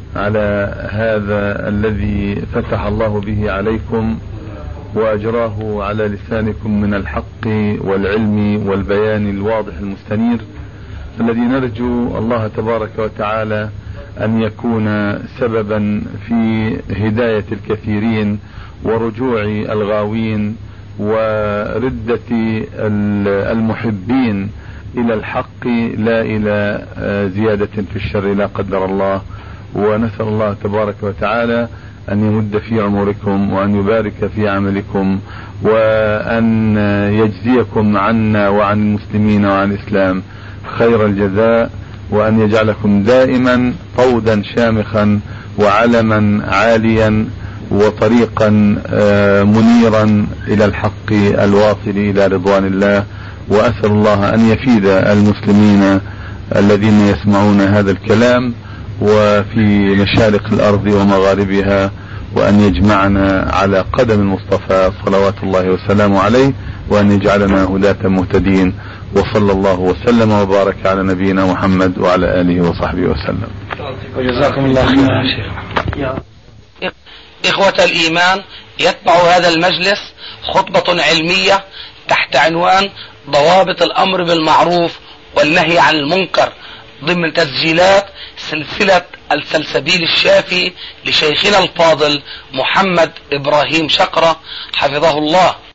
على هذا الذي فتح الله به عليكم وأجراه على لسانكم من الحق والعلم والبيان الواضح المستنير، الذي نرجو الله تبارك وتعالى أن يكون سببا في هداية الكثيرين ورجوع الغاوين وردة المحبين إلى الحق لا إلى زيادة في الشر لا قدر الله. ونسأل الله تبارك وتعالى أن يمد في عمركم وأن يبارك في عملكم وأن يجزيكم عنا وعن المسلمين وعن الإسلام خير الجزاء، وأن يجعلكم دائما طودا شامخا وعلما عاليا وطريقا منيرا إلى الحق الواصل إلى رضوان الله. وأسأل الله أن يفيد المسلمين الذين يسمعون هذا الكلام وفي مشارق الأرض ومغاربها، وأن يجمعنا على قدم المصطفى صلوات الله وسلامه عليه، وأن يجعلنا هداة مهتدين. وصلى الله وسلم وبارك على نبينا محمد وعلى آله وصحبه وسلم. وجزاكم الله خيرا شيخ. إخوة الإيمان، يتبع هذا المجلس خطبة علمية تحت عنوان ضوابط الأمر بالمعروف والنهي عن المنكر ضمن تسجيلات سلسلة السلسبيل الشافي لشيخنا الفاضل محمد إبراهيم شقرة حفظه الله.